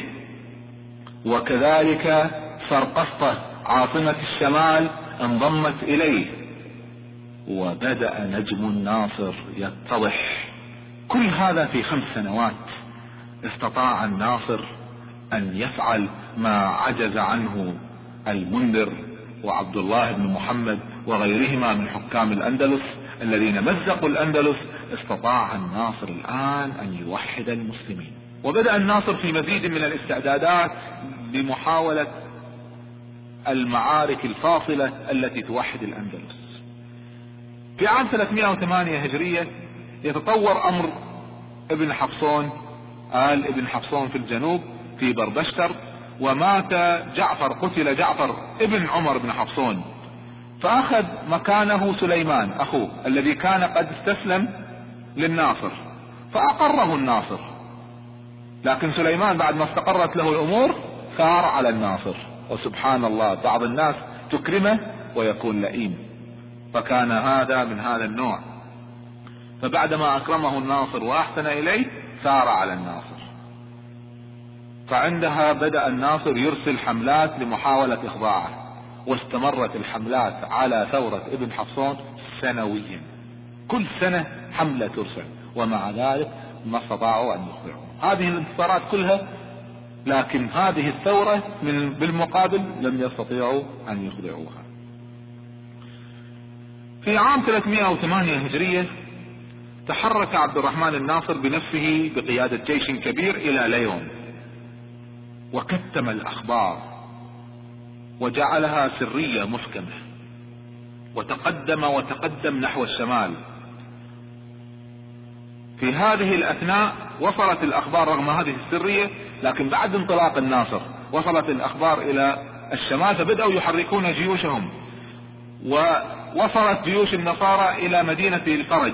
S1: وكذلك سرقسطة عاصمة الشمال انضمت إليه، وبدأ نجم الناصر يتضح. كل هذا في خمس سنوات استطاع الناصر أن يفعل ما عجز عنه المنذر وعبد الله بن محمد وغيرهما من حكام الأندلس الذين مزقوا الأندلس. استطاع الناصر الآن أن يوحد المسلمين، وبدأ الناصر في مزيد من الاستعدادات لمحاولة المعارك الفاصلة التي توحد الأندلس. في عام ثلاثمائة وثمانية هجرية يتطور أمر ابن حفصون، آل ابن حفصون في الجنوب في بربشتر، ومات جعفر، قتل جعفر ابن عمر بن حفصون، فأخذ مكانه سليمان أخوه الذي كان قد استسلم للناصر، فأقره الناصر. لكن سليمان بعد ما استقرت له الأمور ثار على الناصر، وسبحان الله بعض الناس تكرمه ويكون لئيم، فكان هذا من هذا النوع. فبعدما أكرمه الناصر وأحسن إليه ثار على الناصر، فعندها بدأ الناصر يرسل حملات لمحاولة إخضاعه، واستمرت الحملات على ثورة ابن حفصون سنويا، كل سنة حملة ترسل، ومع ذلك ما استطاعوا أن يخضعوا هذه الانتصارات كلها. لكن هذه الثورة من بالمقابل لم يستطيعوا أن يخضعوها. في عام ثلاثمائة وثمانية هجرية تحرك عبد الرحمن الناصر بنفسه بقيادة جيش كبير إلى ليون، وكتم الأخبار وجعلها سرية محكمة، وتقدم وتقدم نحو الشمال. في هذه الأثناء وصلت الأخبار رغم هذه السرية، لكن بعد انطلاق الناصر وصلت الأخبار إلى الشمال، فبدأوا يحركون جيوشهم، ووصلت جيوش النصارى إلى مدينة الفرج.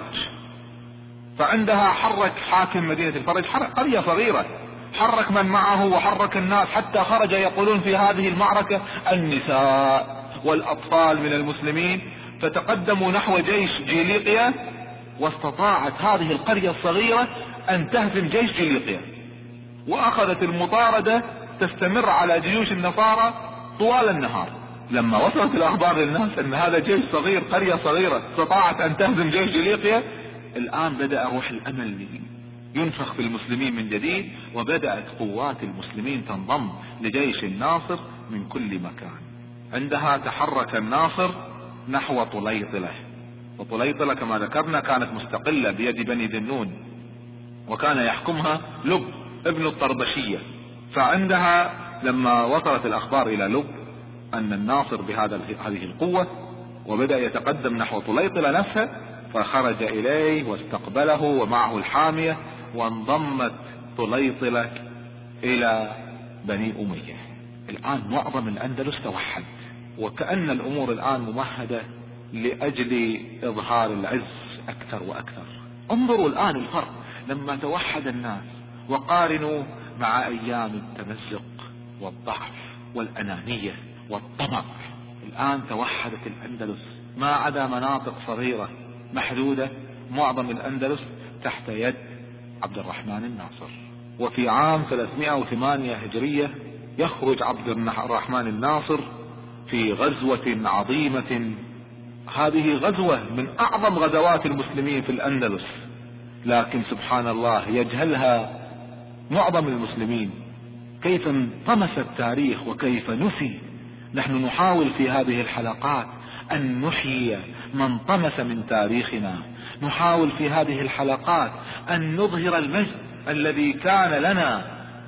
S1: فعندها حرك حاكم مدينة الفرج، حرك قرية صغيرة، حرك من معه وحرك الناس، حتى خرج يقولون في هذه المعركة النساء والأطفال من المسلمين، فتقدموا نحو جيش جيليقيا، واستطاعت هذه القرية الصغيرة أن تهزم جيش جيليقيا، وأخذت المطاردة تستمر على جيوش النصارى طوال النهار. لما وصلت الأخبار للناس أن هذا جيش صغير، قرية صغيرة استطاعت أن تهزم جيش جيليقيا، الآن بدأ روح الأمل ينفخ في المسلمين من جديد، وبدأت قوات المسلمين تنضم لجيش الناصر من كل مكان. عندها تحرك الناصر نحو طليطلة، وطليطلة كما ذكرنا كانت مستقلة بيد بني ذنون، وكان يحكمها لب ابن الطربشية. فعندها لما وصلت الأخبار إلى لب أن الناصر بهذا هذه القوة وبدأ يتقدم نحو طليطلة نفسها، فخرج إليه واستقبله ومعه الحامية، وانضمت طليطلة إلى بني أمية. الآن معظم الأندلس توحد، وكأن الأمور الآن ممهدة لأجل إظهار العز أكثر وأكثر. انظروا الآن الفرق لما توحد الناس، وقارنوا مع أيام التمزق والضعف والأنانية والطمع. الآن توحدت الأندلس ما عدا مناطق صغيرة محدودة، معظم الأندلس تحت يد عبد الرحمن الناصر. وفي عام ثلاثمائة وثمانية هجرية يخرج عبد الرحمن الناصر في غزوة عظيمة، هذه غزوة من أعظم غزوات المسلمين في الأندلس، لكن سبحان الله يجهلها معظم المسلمين. كيف انطمس التاريخ وكيف نسي. نحن نحاول في هذه الحلقات أن نحيي ما انطمس من تاريخنا، نحاول في هذه الحلقات أن نظهر المجد الذي كان لنا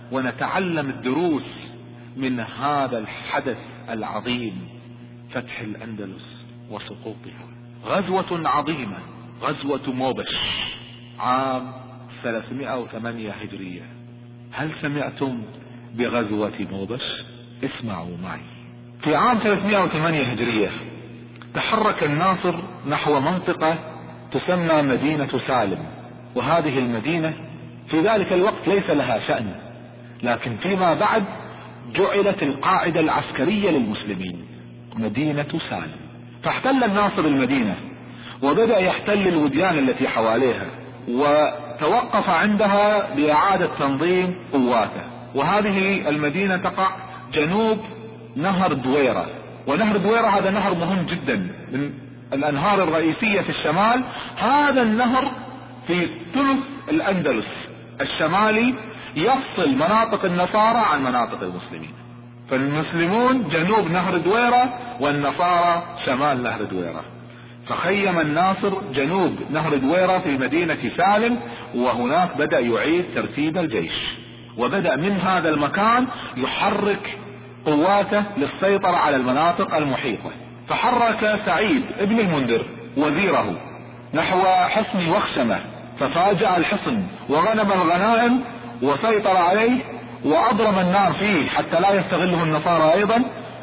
S1: ونتعلم الدروس من هذا الحدث العظيم، فتح الأندلس وسقوطها. غزوة عظيمة، غزوة موبش عام ثلاثمائة وثمانية هجرية. هل سمعتم بغزوة موبش؟ اسمعوا معي. في عام ثلاثمائة وثمانية هجرية تحرك الناصر نحو منطقة تسمى مدينة سالم، وهذه المدينة في ذلك الوقت ليس لها شأن، لكن فيما بعد جعلت القاعدة العسكرية للمسلمين، مدينة سالم. فاحتل الناصر المدينة وبدأ يحتل الوديان التي حواليها، وتوقف عندها لإعادة تنظيم قواته. وهذه المدينة تقع جنوب نهر دويرة، ونهر دويرة هذا نهر مهم جدا من الأنهار الرئيسية في الشمال. هذا النهر في ثلث الأندلس الشمالي يفصل مناطق النصارى عن مناطق المسلمين، فالمسلمون جنوب نهر دويرة والنصارى شمال نهر دويرة. فخيم الناصر جنوب نهر دويرة في مدينة سالم، وهناك بدأ يعيد ترتيب الجيش، وبدأ من هذا المكان يحرك قواته للسيطرة على المناطق المحيطة. فحرك سعيد ابن المنذر وزيره نحو حصن وخشمة، ففاجأ الحصن وغنم الغنائم وسيطر عليه، وأضرم النار فيه حتى لا يستغله النصارى أيضا،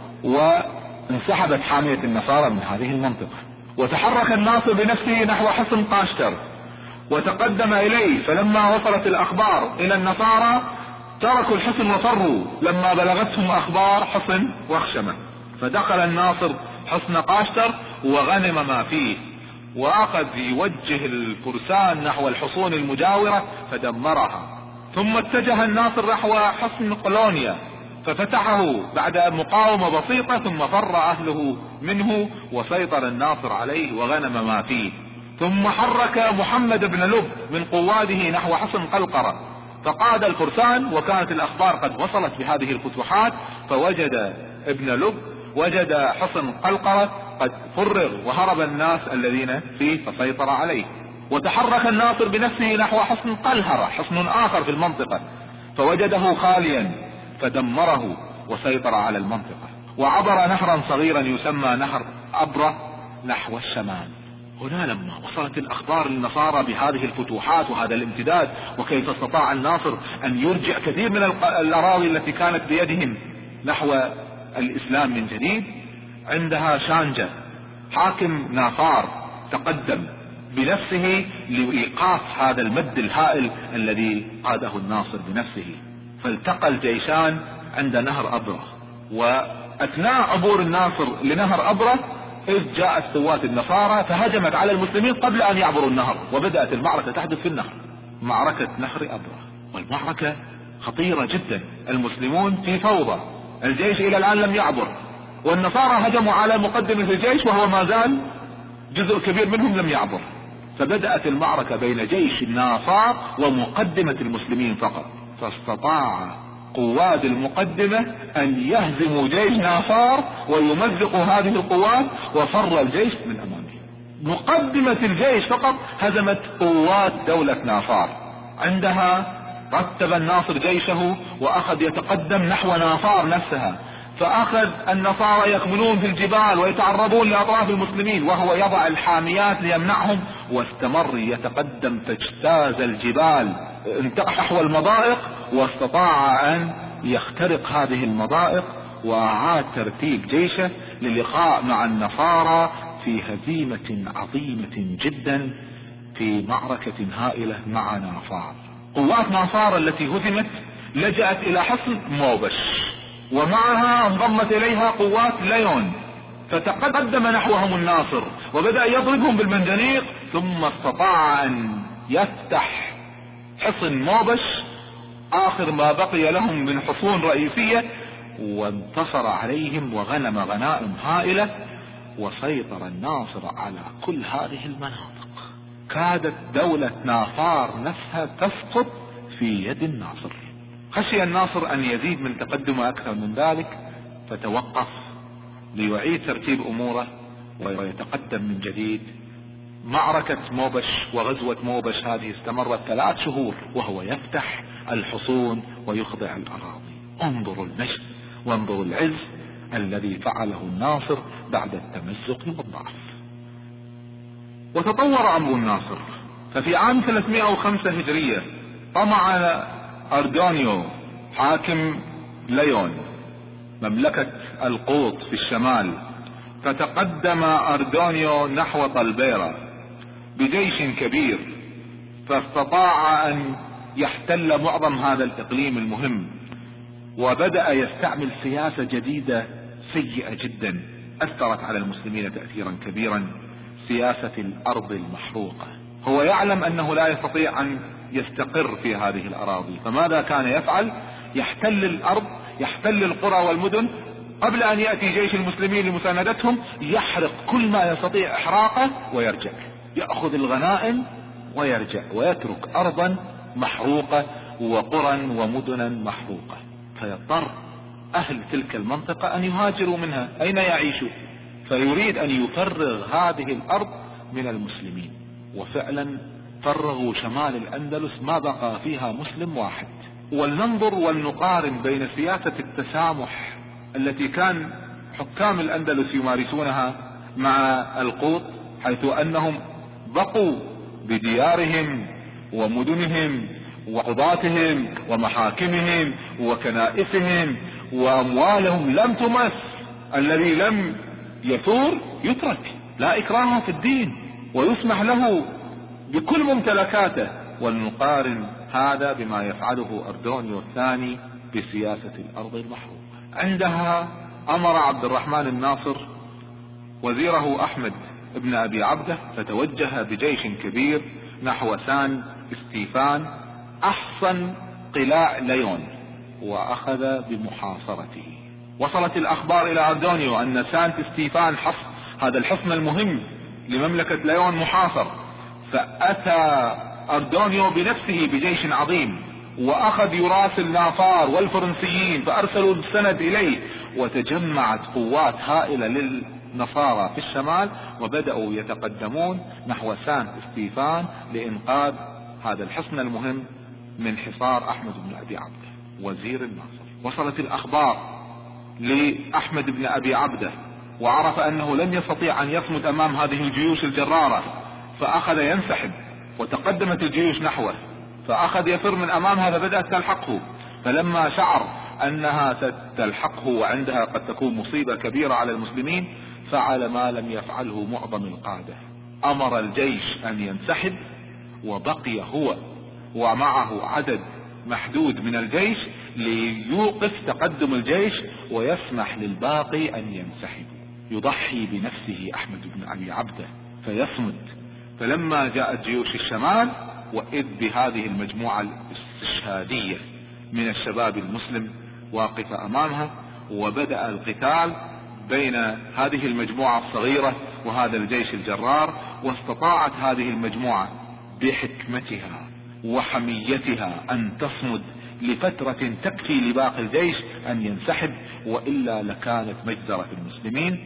S1: وانسحبت حامية النصارى من هذه المنطقة. وتحرك الناصر بنفسه نحو حصن قاشتر وتقدم إليه، فلما وصلت الأخبار إلى النصارى تركوا الحصن وفروا لما بلغتهم أخبار حصن وخشمة. فدخل الناصر حصن قاشتر وغنم ما فيه، وأخذ يوجه الفرسان نحو الحصون المجاورة فدمرها. ثم اتجه الناصر نحو حصن قلونيا ففتحه بعد مقاومة بسيطة، ثم فر أهله منه وسيطر الناصر عليه وغنم ما فيه. ثم حرك محمد بن لب من قواده نحو حصن قلقرة فقاد الفرسان، وكانت الأخبار قد وصلت بهذه الفتوحات، فوجد ابن لب وجد حصن قلقرة قد فرغ وهرب الناس الذين فيه فسيطر عليه. وتحرك الناصر بنفسه نحو حصن قلهرة، حصن آخر في المنطقة، فوجده خاليا فدمره وسيطر على المنطقة. وعبر نهرا صغيرا يسمى نهر أبرة نحو الشمال. هنا لما وصلت الأخبار للنصارى بهذه الفتوحات وهذا الامتداد، وكيف استطاع الناصر أن يرجع كثير من الأراضي التي كانت بيدهم نحو الإسلام من جديد، عندها شانجة حاكم نافار تقدم بنفسه لإيقاف هذا المد الهائل الذي قاده الناصر بنفسه. فالتقى الجيشان عند نهر أبرة، وأثناء عبور الناصر لنهر أبرة إذ جاءت قوات النصارى فهجمت على المسلمين قبل أن يعبروا النهر، وبدأت المعركة تحدث في النهر، معركة نهر أبرة. والمعركة خطيرة جدا، المسلمون في فوضى، الجيش إلى الآن لم يعبر، والنصارى هجموا على مقدمة الجيش وهو ما زال جزء كبير منهم لم يعبر. فبدأت المعركة بين جيش النصارى ومقدمة المسلمين فقط، فاستطاع قوات المقدمة أن يهزموا جيش نافار ويمزقوا هذه القوات، وفر الجيش من أمامه. مقدمة الجيش فقط هزمت قوات دولة نافار. عندها رتب الناصر جيشه وأخذ يتقدم نحو نافار نفسها، فأخذ النصارى يكمنون في الجبال ويتعرضون لأطراف المسلمين، وهو يضع الحاميات ليمنعهم، واستمر يتقدم فاجتاز الجبال انتقل نحو المضائق، واستطاع أن يخترق هذه المضائق، وأعاد ترتيب جيشه للقاء مع النصارى في هزيمة عظيمة جدا في معركة هائلة مع نافار. قوات نافار التي هزمت لجأت إلى حصن موبش، ومعها انضمت إليها قوات ليون، فتقدم نحوهم الناصر وبدأ يضربهم بالمنجنيق، ثم استطاع أن يفتح حصن موبش آخر ما بقي لهم من حصون رئيسية، وانتصر عليهم وغنم غنائم هائلة، وسيطر الناصر على كل هذه المناطق. كادت دولة نافار نفسها تسقط في يد الناصر. خشي الناصر أن يزيد من تقدمه أكثر من ذلك، فتوقف ليعيد ترتيب أموره ويتقدم من جديد معركة موبش وغزوة موبش هذه استمرت ثلاث شهور وهو يفتح الحصون ويخضع الأراضي. انظروا المجد وانظروا العز الذي فعله الناصر بعد التمزق والضعف. وتطور أمر الناصر، ففي عام ثلاثمائة وخمسة هجرية طمع أردونيو حاكم ليون مملكة القوط في الشمال، فتقدم أردونيو نحو طلبيرة بجيش كبير، فاستطاع أن يحتل معظم هذا الإقليم المهم، وبدأ يستعمل سياسة جديدة سيئة جدا أثرت على المسلمين تأثيرا كبيرا، سياسة الأرض المحروقة. هو يعلم أنه لا يستطيع أن يستقر في هذه الأراضي، فماذا كان يفعل؟ يحتل الأرض، يحتل القرى والمدن، قبل أن يأتي جيش المسلمين لمساندتهم يحرق كل ما يستطيع إحراقه ويرجع، يأخذ الغنائم ويرجع، ويترك أرضا محروقة وقرى ومدنا محروقة، فيضطر أهل تلك المنطقة أن يهاجروا منها. أين يعيشوا؟ فيريد أن يفرغ هذه الأرض من المسلمين، وفعلا فرغوا شمال الأندلس ما بقى فيها مسلم واحد. ولننظر ولنقارن بين سياسة التسامح التي كان حكام الأندلس يمارسونها مع القوط، حيث أنهم بقوا بديارهم ومدنهم وقضاتهم ومحاكمهم وكنائسهم وأموالهم لم تمس. الذي لم يثور يترك، لا إكراه في الدين، ويسمح له بكل ممتلكاته. ولنقارن هذا بما يفعله أردونيو الثاني بسياسة الأرض المحروقة. عندها أمر عبد الرحمن الناصر وزيره أحمد ابن أبي عبده، فتوجه بجيش كبير نحو سان استيفان أحصن قلاع ليون، وأخذ بمحاصرته. وصلت الأخبار إلى أردونيو أن سانت ستيفان حصن هذا الحصن المهم لمملكة ليون محاصر، فأتى أردونيو بنفسه بجيش عظيم، وأخذ يراسل نافار والفرنسيين، فأرسلوا السند إليه، وتجمعت قوات هائلة للنصارى في الشمال، وبدأوا يتقدمون نحو سانت ستيفان لإنقاذ هذا الحصن المهم من حصار أحمد بن أبي عبده وزير الناصر. وصلت الأخبار لأحمد بن أبي عبده، وعرف أنه لن يستطيع أن يصمد أمام هذه الجيوش الجرارة، فأخذ ينسحب، وتقدمت الجيوش نحوه، فأخذ يفر من أمامها، فبدأت تلحقه. فلما شعر أنها ستلحقه وعندها قد تكون مصيبة كبيرة على المسلمين، فعل ما لم يفعله معظم القادة، أمر الجيش أن ينسحب، وبقي هو ومعه عدد محدود من الجيش ليوقف تقدم الجيش ويسمح للباقي أن ينسحب. يضحي بنفسه أحمد بن أبي عبده فيصمد. فلما جاءت جيوش الشمال، وإذ بهذه المجموعة الاستشهادية من الشباب المسلم واقفة أمامها، وبدأ القتال بين هذه المجموعة الصغيرة وهذا الجيش الجرار. واستطاعت هذه المجموعة بحكمتها وحميتها أن تصمد لفترة تكفي لباقي الجيش أن ينسحب، وإلا لكانت مجزرة المسلمين.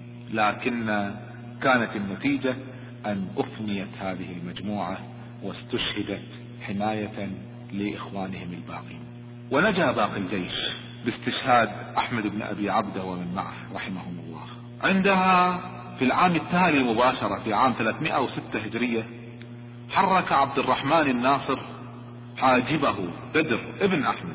S1: لكن كانت النتيجة أن أفنيت هذه المجموعة واستشهدت حماية لإخوانهم الباقين، ونجا باقي الجيش باستشهاد أحمد بن أبي عبده ومن معه رحمهم الله. عندها في العام التالي مباشرة في عام ثلاثمائة وستة هجرية حرك عبد الرحمن الناصر حاجبه بدر ابن أحمد،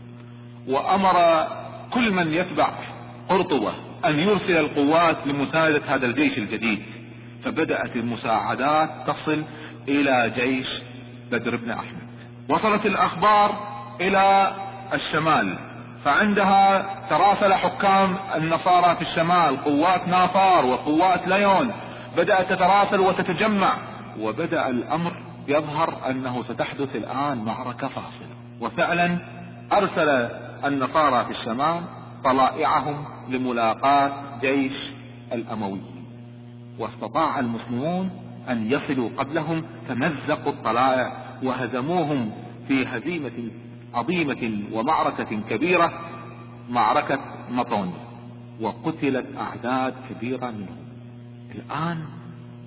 S1: وأمر كل من يتبع قرطبة أن يرسل القوات لمساعدة هذا الجيش الجديد. فبدأت المساعدات تصل إلى جيش بدر بن أحمد. وصلت الأخبار إلى الشمال، فعندها تراسل حكام النصارى في الشمال، قوات نافار وقوات ليون بدأت تتراسل وتتجمع، وبدأ الأمر يظهر أنه ستحدث الآن معركة فاصلة. وفعلا أرسل النصارى في الشمال طلائعهم لملاقاة جيش الأمويين، واستطاع المسلمون أن يصلوا قبلهم، فمزقوا الطلائع وهزموهم في هزيمة عظيمة ومعركة كبيرة، معركة مطون، وقتلت أعداد كبيرة منهم. الآن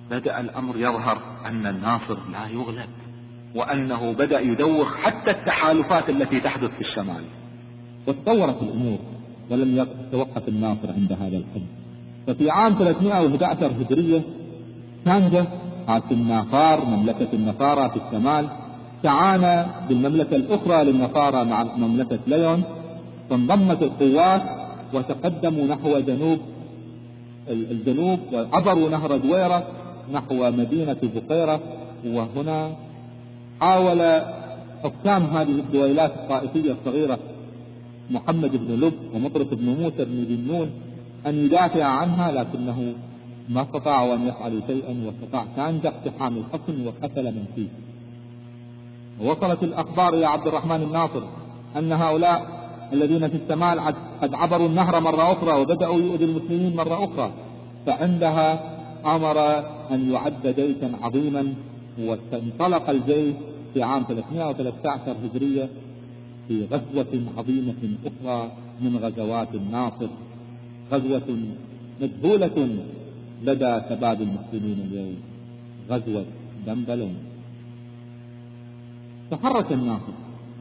S1: بدأ الأمر يظهر أن الناصر لا يغلب، وأنه بدأ يدوخ حتى التحالفات التي تحدث في الشمال.
S2: وتطورت الأمور ولم يتوقف الناصر عند هذا الحد. ففي عام ثلاثمائة وأحد عشر هجرية كانجة حاكم نافار مملكة النصارى في الشمال تعانى بالمملكة الأخرى للنصارى مع مملكة ليون، فانضمت القوات وتقدموا نحو جنوب الجنوب وعبروا نهر دويرة نحو مدينة بقيرة. وهنا حاول حكام هذه الدويلات الطائفية الصغيرة محمد بن لب ومطرف بن موسى بن ذنون أن يدافع عنها، لكنه ما استطاعوا أن يفعلوا شيئا، واستطاع كانجة اقتحام الحصن وقتل من فيه. ووصلت الأخبار إلى عبد الرحمن الناصر أن هؤلاء الذين في الشمال قد عبروا النهر مرة أخرى وبدأوا يؤذي المسلمين مرة أخرى، فعندها أمر أن يعد جيشا عظيما. وانطلق الجيش في عام ثلاثمائة وثلاثة عشر هجرية في غزوة عظيمة أخرى من غزوات الناصر، غزوة مجهولة لدى شباب المسلمين اليوم، غزوة دمبلون. تحرك الناصر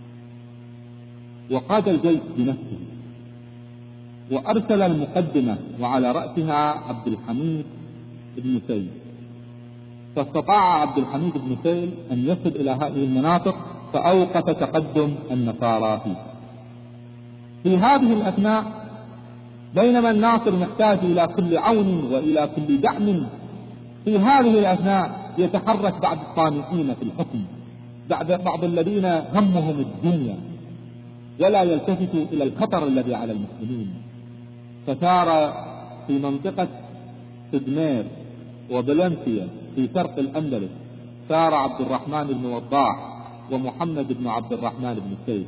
S2: وقاد الجيش بنفسه وأرسل المقدمة وعلى رأسها عبد الحميد بن سيل، فاستطاع عبد الحميد بن سيل أن يصل إلى هذه المناطق فأوقف تقدم النصارى فيه. في هذه الأثناء بينما الناصر محتاج إلى كل عون وإلى كل دعم، في هذه الأثناء يتحرك بعض الطامحين في الحكم، بعض بعض الذين همهم الدنيا ولا يلتفتوا إلى الخطر الذي على المسلمين. فثار في منطقة سدمير وبلنسيا في شرق الأندلس ثار عبد الرحمن بن وضاح ومحمد بن عبد الرحمن بن سيف،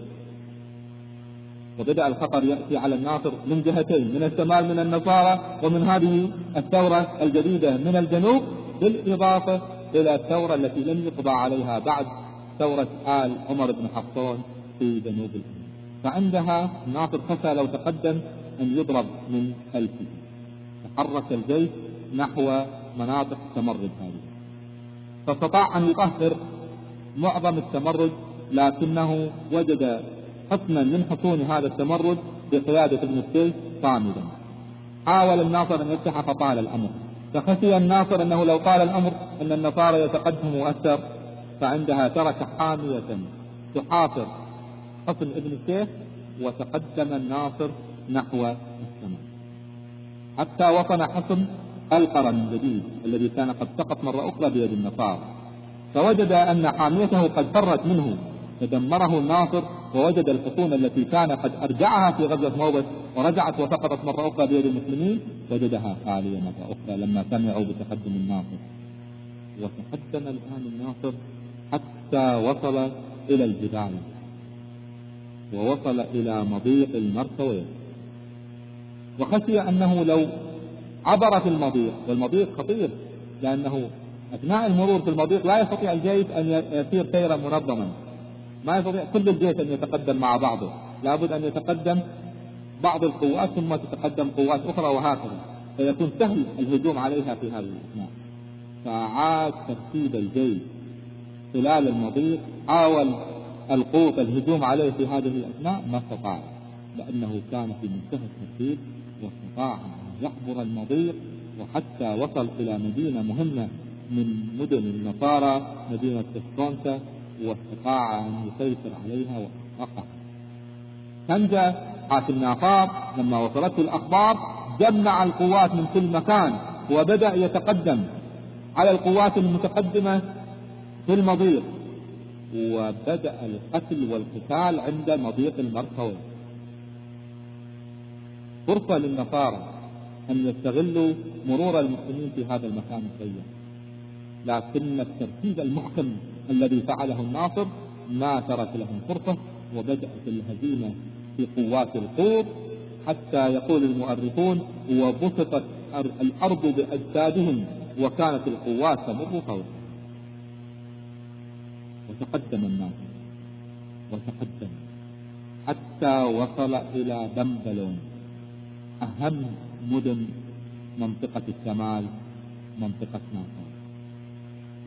S2: وبدأ الخطر يأتي على الناصر من جهتين، من الشمال من النصارى ومن هذه الثورة الجديدة من الجنوب، بالإضافة إلى الثورة التي لم يقضى عليها بعد، ثورة آل عمر بن حفصون في جنوب الأندلس. فعندها الناصر خشى لو تقدم أن يضرب من خلفه، تحرك الجيش نحو مناطق التمرد هذه، فاستطاع أن يطهر معظم التمرد، لكنه وجد حصنا من حصون هذا التمرد بقيادة ابن السيف صامدا. حاول الناصر أن يفتح فطال الأمر، فخشي الناصر أنه لو طال الأمر أن النصارى يتقدم أكثر، فعندها ترك حامية تحاصر حصن ابن السيف وتقدم الناصر نحو الشمال حتى وصل حصن القرن الجديد الذي كان قد سقط مرة أخرى بيد النصارى، فوجد أن حاميته قد فرت منه فدمره الناصر، ووجد الحصون التي كان قد أرجعها في غزوة موبس ورجعت وسقطت مرة أخرى بيد المسلمين وجدها خالية مرة أخرى لما سمعوا بتقدم الناصر. وتقدم الآن الناصر حتى وصل إلى الجبال ووصل إلى مضيق المركوية، وخشي أنه لو عبر في المضيق، والمضيق خطير لأنه أثناء المرور في المضيق لا يستطيع الجيش أن يسير سيرا منظما، ما يستطيع كل الجيش أن يتقدم مع بعضه، لابد أن يتقدم بعض القوات ثم تتقدم قوات أخرى وهكذا، فيكون سهل الهجوم عليها في هذه الأثناء. فعاد ترتيب الجيش خلال المضيق، حاول القوة الهجوم عليه في هذه الأثناء ما استطاع، لأنه كان في منتهى الترتيب، واستطاع أن يعبر المضيق وحتى وصل إلى مدينة مهمة من مدن النصارى مدينة تسكونسا، واستطاع أن يسيطر عليها وحققها. كانجة حاكم نافار لما وصلته الأخبار جمع القوات من كل مكان وبدأ يتقدم على القوات المتقدمة في المضيق، وبدأ القتل والقتال عند مضيق المركوي. فرصة للنصارى أن يستغلوا مرور المسلمين في هذا المكان الضيق، لكن الترتيب المحكم الذي فعله الناصر ما ترك لهم فرصة، وبدأت الهزيمة في قوات القوط حتى يقول المؤرخون وبسطت الأرض بأجسادهم وكانت القوات تمر فوق. وتقدم الناصر وتقدم حتى وصل إلى دمبلون، أهم مدن منطقة الشمال، منطقة ناصر.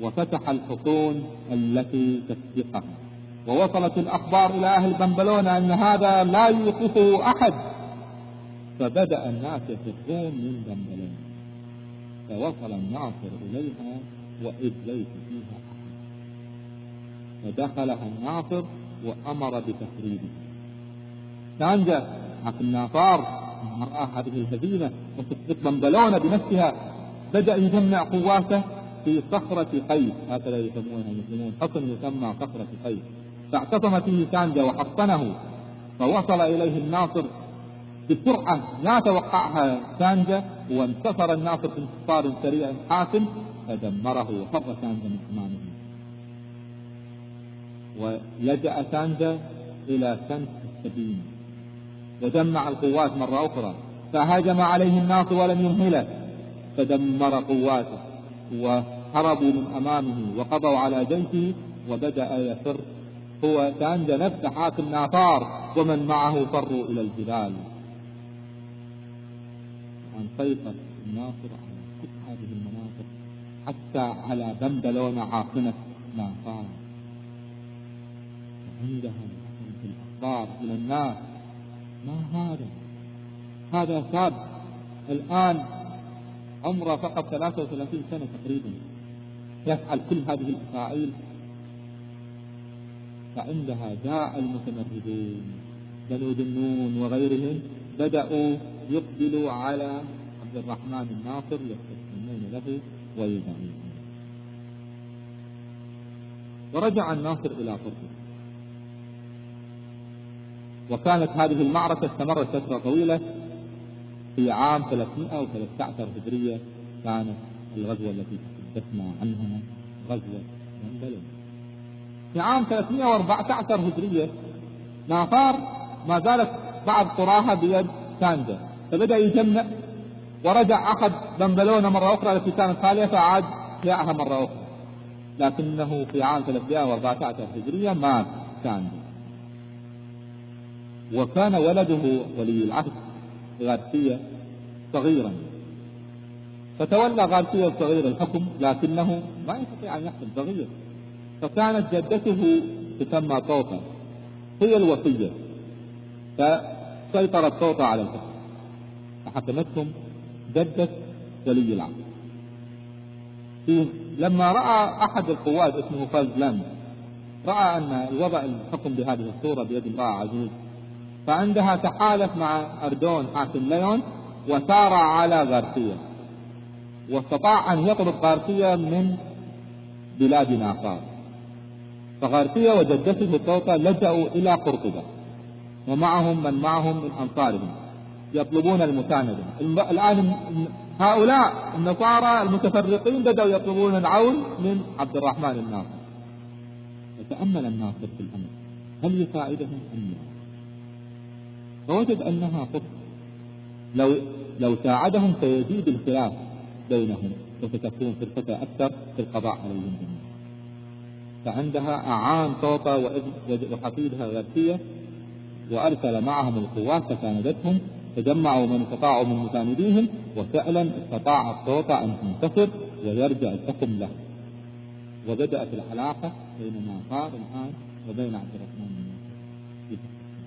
S2: وفتح الحصون التي تسبقها، ووصلت الأخبار إلى أهل بنبلونة أن هذا لا يوقفه أحد، فبدأ الناس يفرون من بنبلونة، فوصل الناصر إليها وإذ ليس فيها أحد، فدخلها الناصر وأمر بتخريبها. سانجا عبد النافار رأى هذه الهزيمة وتصدق بنبلونة بنفسها، بدأ يجمع قواته في صخرة قيس، هكذا يسمونها المسلمون، حصن يسمى صخرة قيس، فاعتصم فيه سانجا وحصنه، فوصل إليه الناصر بسرعة لا توقعها سانجا، وانتصر الناصر بانتصار سريع حاسم فدمره وفر سانجا من أمامه. ولجأ سانجا إلى سنت السبيل وجمع القوات مرة أخرى، فهاجم عليه الناصر ولم يمهله فدمر قواته وهربوا من أمامه وقضوا على جيشه، وبدأ يفر هو سانجا نفسه حاكم نافار ومن معه فروا إلى الجبال. وأن سيطر الناصر على كل هذه المناطق حتى على بنبلونة عاصمة نافار. وعندها في الأخبار إلى الناس ما هذا هذا شاب الآن عمره فقط ثلاثة وثلاثين سنة تقريبا يفعل كل هذه الأفاعيل. فعندها جاء المتمردون بنو ذنون وغيرهم بدأوا يقبلوا على عبد الرحمن الناصر يستسلمون له ويدعون. ورجع الناصر إلى قرطبة، وكانت هذه المعركة استمرت فترة طويلة. في عام ثلاثمائة وثلاثة عشر هجرية كانت الغزوة التي تحدثنا عنها غزوة بنبلونة. في عام ثلاثمائة وأربعة عشر هجرية نافار ما زالت بعض قراها بيد سانجا، فبدأ يجمع ورجع أخذ بنبلونة مرة أخرى التي كانت خالية فعاد جاءها مرة أخرى، لكنه في عام ثلاثمائة وأربعة عشر هجرية مات سانجا. وكان ولده ولي العهد غارسيا صغيرا، فتولى غارسيا الصغير الحكم، لكنه ما يستطيع أن يحكم صغير، فكانت جدته تسمى طوطة هي الوصية، فسيطرت طوطة على الحكم فحكمتهم جدة ولي العهد. لما رأى أحد القوات اسمه فازلان رأى أن الوضع الحكم بهذه الصورة بيد امرأة عزيز، فعندها تحالف مع أردون حاكم ليون وسار على غارسيا، واستطاع أن يطرد غارسيا من بلاد نافار. فغارسيا وجدته طوطة لجأوا إلى قرطبة ومعهم من معهم من أنصارهم يطلبون المساندة. الآن هؤلاء النصارى المتفرقين بدأوا يطلبون العون من عبد الرحمن الناصر. فتأمل الناصر في الأمر هل يساعدهم أم لا، فوجد أنها فرصة، لو لو ساعدهم سيزيد الخلاف بينهم وستكون فرصة أكثر في القضاء عليهم. فعندها أعان طوطة وحفيدها غارسيا وأرسل معهم القوات فساندتهم، تجمعوا من استطاعوا من مسانديهم، وفعلا استطاعت طوطة أن تنتصر ويرجع الحكم له. وبدأت العلاقة بين نافار الآن وبين عبد الرحمن الناصر.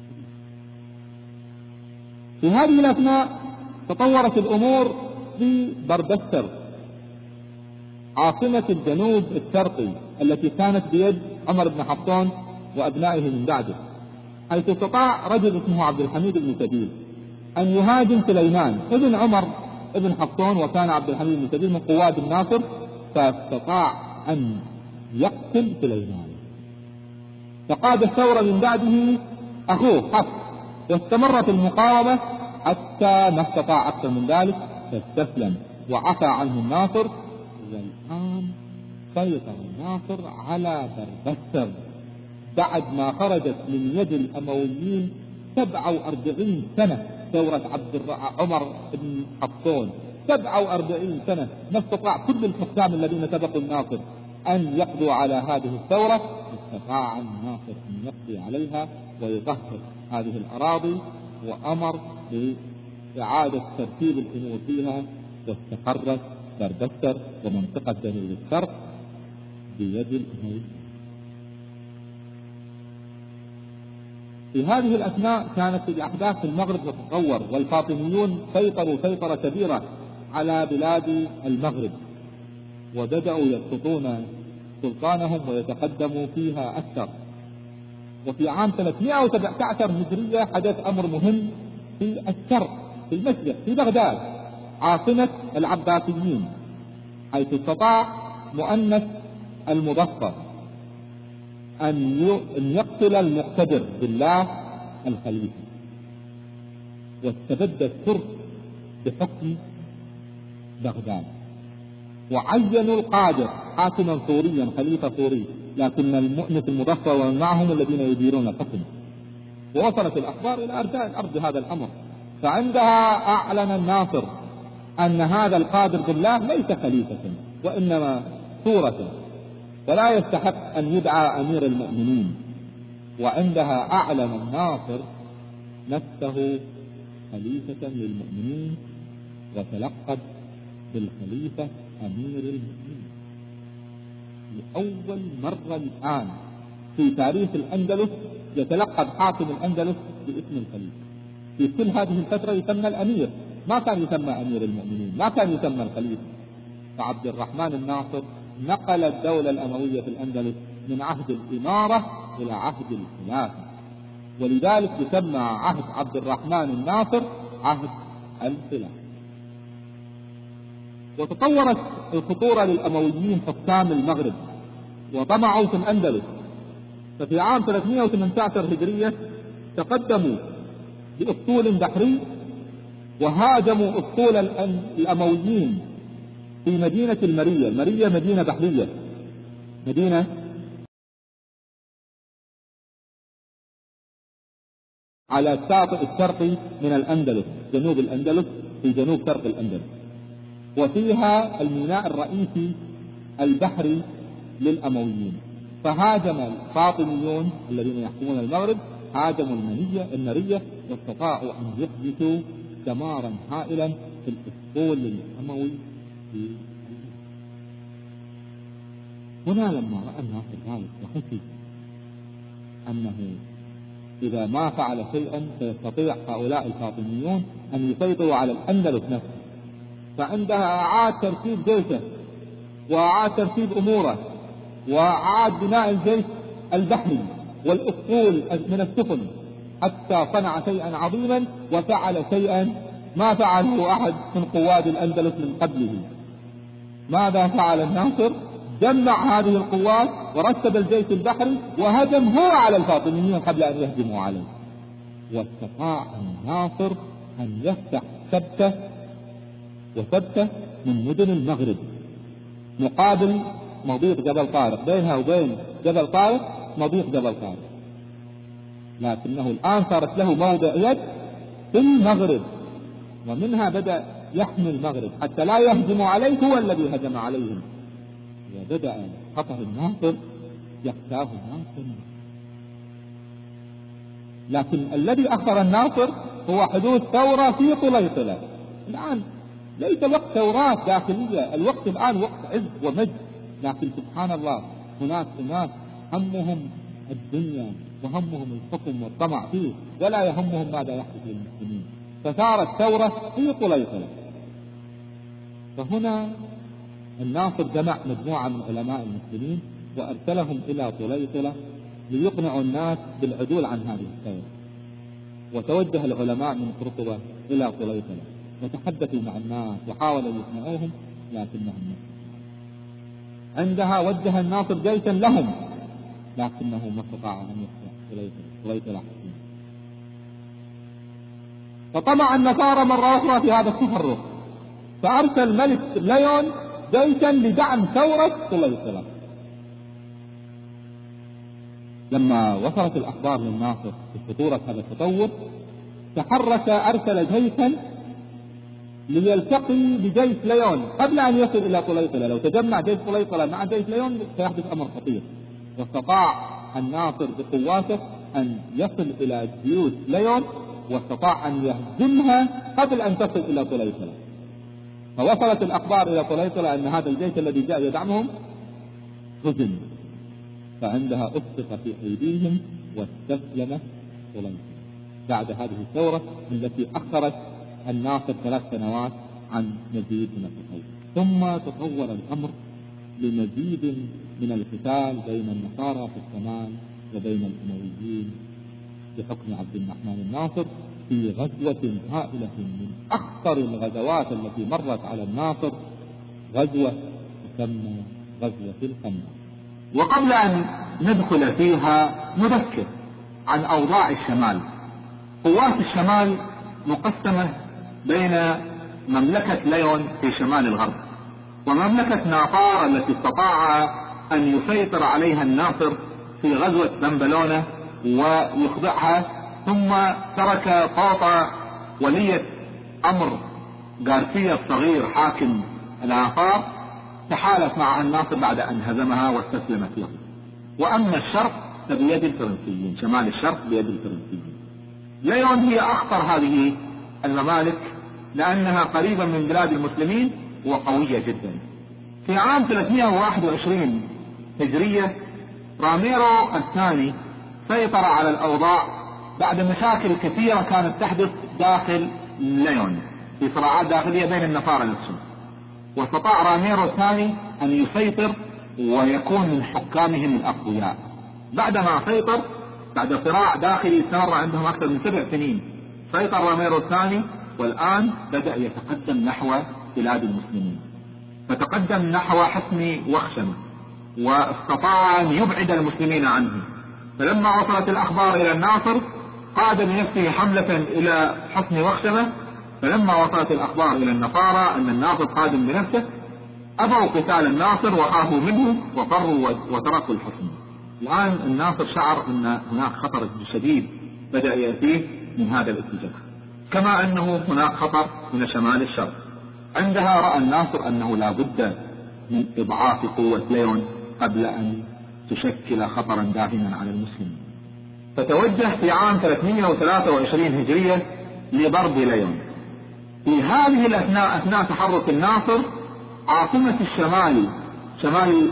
S2: في هذه الأثناء تطورت الأمور في بردستر عاصمة الجنوب الشرقي التي كانت بيد عمر بن حفصون وأبنائه من بعده، حيث استطاع رجل اسمه عبد الحميد بن سبيل أن يهاجم سليمان ابن عمر ابن حفصون، وكان عبد الحميد بن سبيل من قواد الناصر، فاستطاع أن يقتل سليمان. فقاد الثورة من بعده أخوه حفص، واستمرت المقاومة حتى ما استطاع أكثر من ذلك فاستسلم وعفى عنه الناصر. والآن سيطر الناصر على بردستر بعد ما خرجت من يد الأمويين سبعة وأربعين سنة ثورة عبد عمر بن حفصون، سبعة وأربعين سنة ما استطاع كل الحكام الذين سبقوا الناصر أن يقضوا على هذه الثورة. استطاع الناصر أن يقضي عليها ويطهر هذه الأراضي، وأمر بإعادة ترتيب الأمور فيها، واستقرت بردستر ومنطقة جنوب الشرق بيد الأموي. في هذه الأثناء كانت الأحداث في المغرب تتطور، والفاطميون سيطروا سيطرة كبيرة على بلاد المغرب، وبدأوا يسقطون سلطانهم ويتقدموا فيها أكثر. وفي عام ثلاثمائة وسبعة عشر هجرية حدث أمر مهم في الشرق، في المشرق، في بغداد عاصمة العباسيين، حيث استطاع مؤنس المظفر أن يقتل المقتدر بالله الخليفة، واستبد الترك بحكم بغداد، وعينوا القادر حاكما سوريا خليفة سوري، لكن المؤنس المظفر ومن معهم الذين يديرون الحكم. ووصلت الأخبار إلى أرجاء الأرض هذا الأمر، فعندها أعلن الناصر أن هذا القادر بالله ليس خليفة وإنما صورة، ولا يستحق أن يدعى أمير المؤمنين. وعندها أعلن الناصر نفسه خليفة للمؤمنين، وتلقب بالخليفة أمير المؤمنين. لأول مرة الآن في تاريخ الأندلس يتلقب حاكم الأندلس باسم الخليفة. في كل هذه الفترة يسمى الأمير، ما كان يسمى أمير المؤمنين، ما كان يسمى الخليفة. فعبد الرحمن الناصر نقل الدولة الأموية في الأندلس من عهد الإمارة إلى عهد الخلافة، ولذلك يسمى عهد عبد الرحمن الناصر عهد الخلافة. وتطورت الخطورة للأمويين حكام المغرب وطمعوا في الأندلس. ففي عام ثلاثمائة وثمانية عشر هجرية تقدموا بأسطول بحري وهاجموا أسطول الأمويين في مدينة المرية. المرية مدينة بحرية، مدينة على الشاطئ الشرقي من الأندلس، جنوب الأندلس، في جنوب شرق الأندلس، وفيها الميناء الرئيسي البحري للأمويين. فهاجم الفاطميون الذين يحكمون المغرب، هاجموا المنية المرية، واستطاعوا أن يحدثوا دمارا هائلا في الأسطول الأموي. هنا لما رأى الناصر ذلك وخشي أنه إذا ما فعل شيئا سيستطيع هؤلاء الفاطميون أن يسيطروا على الأندلس نفسه، فعندها أعاد ترتيب جيشه وأعاد ترتيب أموره وأعاد بناء الجيش البحري والأسطول من السفن، حتى صنع شيئا عظيما وفعل شيئا ما فعله أحد من قواد الأندلس من قبله. ماذا فعل الناصر؟ جمع هذه القوات ورتب الجيش البحري وهجم هو على الفاطميين قبل أن يهجموا عليه، واستطاع الناصر أن يفتح سبتة وسبتة من مدن المغرب مقابل مضيق جبل طارق، بينها وبين جبل طارق مضيق جبل طارق، لكنه الآن صارت له موضع يد في المغرب، ومنها بدأ يحمي المغرب حتى لا يهجموا عليه هو الذي هجم عليهم. وبدأ خطر الناصر يختاه الناصر. لكن الذي أخر الناصر هو حدوث ثورة في طليطلة. الآن ليس وقت ثورات داخلية، الوقت الآن وقت عز ومجد، لكن سبحان الله هناك أناس همهم الدنيا وهمهم الحكم والطمع فيه، ولا يهمهم ماذا يحدث للمسلمين. فثارت ثورة في طليطلة. فهنا الناصر جمع مجموعة من علماء المسلمين وأرسلهم إلى طليطلة ليقنعوا الناس بالعدول عن هذه الثورة. وتوجه العلماء من قرطبة إلى طليطلة وتحدثوا مع الناس وحاولوا يقنعوهم، لكنهم نفسهم. عندها وجه الناصر جيشا لهم، لكنه ما استطاع أن يفتح طليطلة. فطمع النصارى مرة أخرى في هذا التفرق، فأرسل ملك ليون جيشا لدعم ثورة طليطلة. لما وصلت الأخبار للناصر بخطورة هذا التطور، تحرك أرسل جيشا ليلتقي بجيش ليون قبل أن يصل إلى طليطلة. لو تجمع جيش طليطلة مع جيش ليون سيحدث أمر خطير. واستطاع الناصر بقواته أن يصل إلى جيوش ليون، واستطاع أن يهزمها قبل أن تصل إلى طليطلة. فوصلت الأخبار إلى طليطلة أن هذا الجيش الذي جاء يدعمهم هزم، فعندها أسقط في أيديهم واستسلم طليطلة بعد هذه الثورة التي أخرت الناصر ثلاث سنوات عن مزيد من التطور. ثم تطور الأمر لمزيد من القتال بين النصارى في الشمال وبين الأمويين بحكم عبد الرحمن الناصر في غزوة هائلة من أخطر الغزوات التي مرت على الناصر، غزوة تسمى غزوة الخندق.
S1: وقبل أن ندخل فيها نذكر عن أوضاع الشمال. قوات الشمال مقسمة بين مملكة ليون في شمال الغرب ومملكة نافار التي استطاع أن يسيطر عليها الناصر في غزوة بنبلونة ويخضعها، ثم ترك طوطا ولية أمر غارسيا الصغير حاكم نافار تحالف مع الناصر بعد أن هزمها واستسلمت له. وأما الشرق فبيد الفرنسيين، شمال الشرق بيد الفرنسيين. ليون هي أخطر هذه الممالك لأنها قريبة من بلاد المسلمين وقوية جدا. في عام ثلاثمائة وواحد وعشرين هجرية راميرو الثاني سيطر على الأوضاع بعد مشاكل كثيرة كانت تحدث داخل ليون في صراعات داخلية بين النصارى نفسهم، واستطاع راميرو الثاني أن يسيطر ويكون من حكامهم الأقوياء. بعدما سيطر بعد صراع داخلي استمر عندهم أكثر من سبع سنين، سيطر راميرو الثاني والآن بدأ يتقدم نحو بلاد المسلمين، فتقدم نحو حصن وخشمة واستطاع أن يبعد المسلمين عنه. فلما وصلت الأخبار إلى الناصر قاد بنفسه حملة إلى حصن وخشمة، فلما وصلت الأخبار إلى النصارى أن الناصر قادم بنفسه أبوا قتال الناصر وخافوا منه وفروا وتركوا الحصن. الآن الناصر شعر أن هناك خطر شديد بدأ يأتيه من هذا الاتجاه، كما أنه هناك خطر من شمال الشرق. عندها رأى الناصر أنه لا بد من إضعاف قوة ليون قبل أن تشكل خطرا داهما على المسلمين، فتوجه في عام ثلاثمائة وثلاثة وعشرين هجرية لضرب ليون. في هذه الأثناء أثناء تحرك الناصر عاصمة الشمال شمال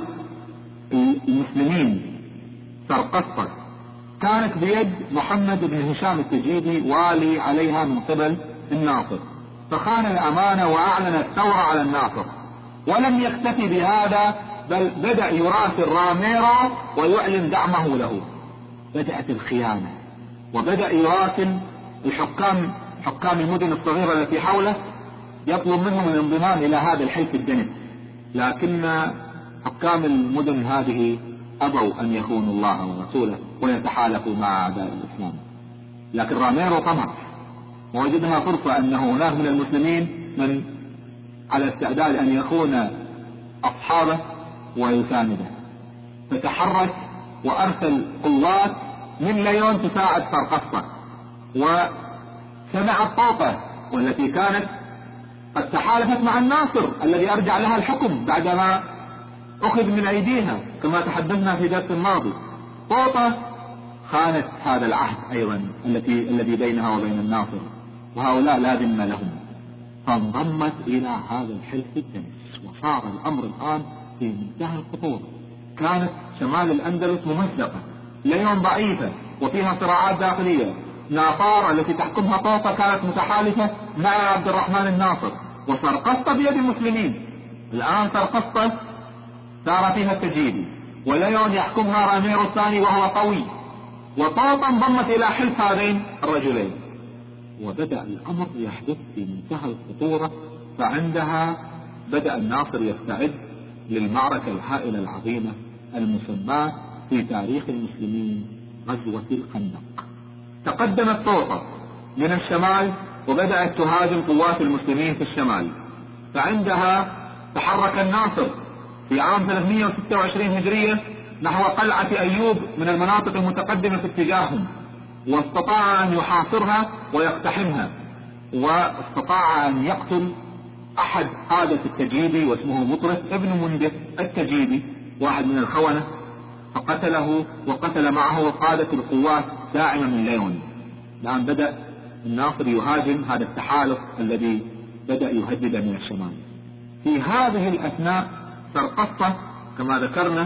S1: المسلمين سرقسطة كانت بيد محمد بن هشام التجيبي والي عليها من قبل الناصر، فخان الأمانة وأعلن الثورة على الناصر. ولم يكتفي بهذا بل بدأ يراسل راميرو ويعلن دعمه له. بدأت الخيانة وبدأ يراسل الحكام حكام المدن الصغيرة التي حوله يطلب منهم الانضمام إلى هذا الحلف الدنس، لكن حكام المدن هذه أبوا أن يخونوا الله ورسوله ويتحالفوا مع أعداء الإسلام. لكن راميرو طمع ووجدها فرصة أنه هناك من المسلمين من على استعداد أن يخون أصحابه ويسانده، فتحرك وأرسل قوات من ليون تساعد سرقسطة. وسمعت طوطة والتي كانت قد تحالفت مع الناصر الذي أرجع لها الحكم بعدما أخذ من أيديها كما تحدثنا في درس الماضي. طوطة خانت هذا العهد أيضا التي الذي بينها وبين الناصر، وهؤلاء لا ذمة لهم، فانضمت إلى هذا الحلف الدنس. وصار الأمر الآن في منتهى الخطورة. كانت شمال الأندلس ممزقة، ليون ضعيفة وفيها صراعات داخلية، نافار التي تحكمها طوطة كانت متحالفة مع عبد الرحمن الناصر، وسرقسطة بيد المسلمين. الآن سرقسطة صار فيها التجيبي وليون يحكمها راميرو الثاني وهو قوي، وطوطة انضمت إلى حلف هذين الرجلين. وبدأ الأمر يحدث في منتهى الخطورة. فعندها بدأ الناصر يستعد للمعركة الهائلة العظيمة المسماة في تاريخ المسلمين غزوة الخندق. تقدمت طوطة من الشمال وبدأت تهاجم قوات المسلمين في الشمال، فعندها تحرك الناصر في عام ثلاثمائة وستة وعشرين هجرية نحو قلعة أيوب من المناطق المتقدمة في اتجاههم، واستطاع أن يحاصرها ويقتحمها، واستطاع أن يقتل أحد قادة التجيبي واسمه مطرف ابن مندف التجيبي واحد من الخونة، فقتله وقتل معه قادة القوات داعمة من ليون. الآن بدأ الناصر يهاجم هذا التحالف الذي بدأ يهدد من الشمال. في هذه الأثناء سرقسطة كما ذكرنا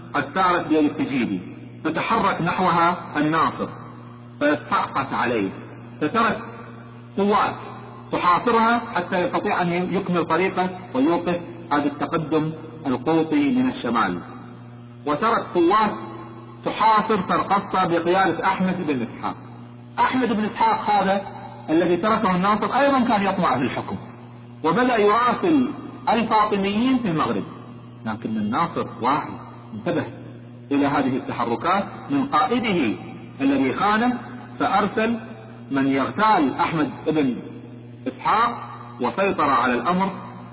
S1: قد سارت بيد التجيبي، فتحرك نحوها الناصر فصعقت عليه، فترك قوات تحاصرها حتى يستطيع أن يكمل طريقه ويوقف هذا التقدم القوطي من الشمال، وترك قوات تحاصر سرقسطة بقيادة أحمد بن إسحاق. أحمد بن إسحاق هذا الذي تركه الناصر أيضا كان يطمع في الحكم، وبدأ يراسل الفاطميين في المغرب، لكن الناصر واعي انتبه إلى هذه التحركات من قائده الذي خانه، فأرسل من يغتال أحمد بن إسحاق وسيطر على الأمر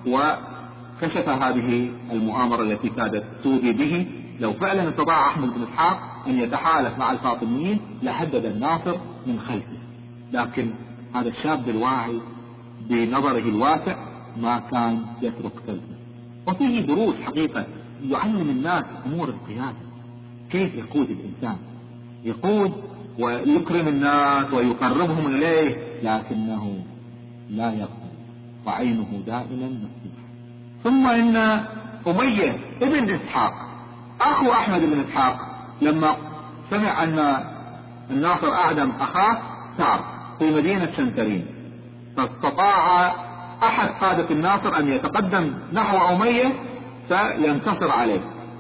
S1: وكشف هذه المؤامرة التي كادت تودي به. لو فعلا استطاع أحمد بن إسحاق أن يتحالف مع الفاطميين لهدد الناصر من خلفه، لكن هذا الشاب الواعي بنظره الواسع ما كان يترك خلفه. وفيه دروس حقيقة يعلم الناس أمور القيادة، كيف يقود الإنسان، يقود ويكرم الناس ويقربهم إليه، لكنه لا يغفل وعينه دائما مفتوحة. ثم إن أمية ابن إسحاق أخو أحمد بن إسحاق لما سمع أن الناصر أعدم أخاه سار في مدينة شنترين، فاستطاع أحد قادة الناصر أن يتقدم نحو أمية فينتصر عليه،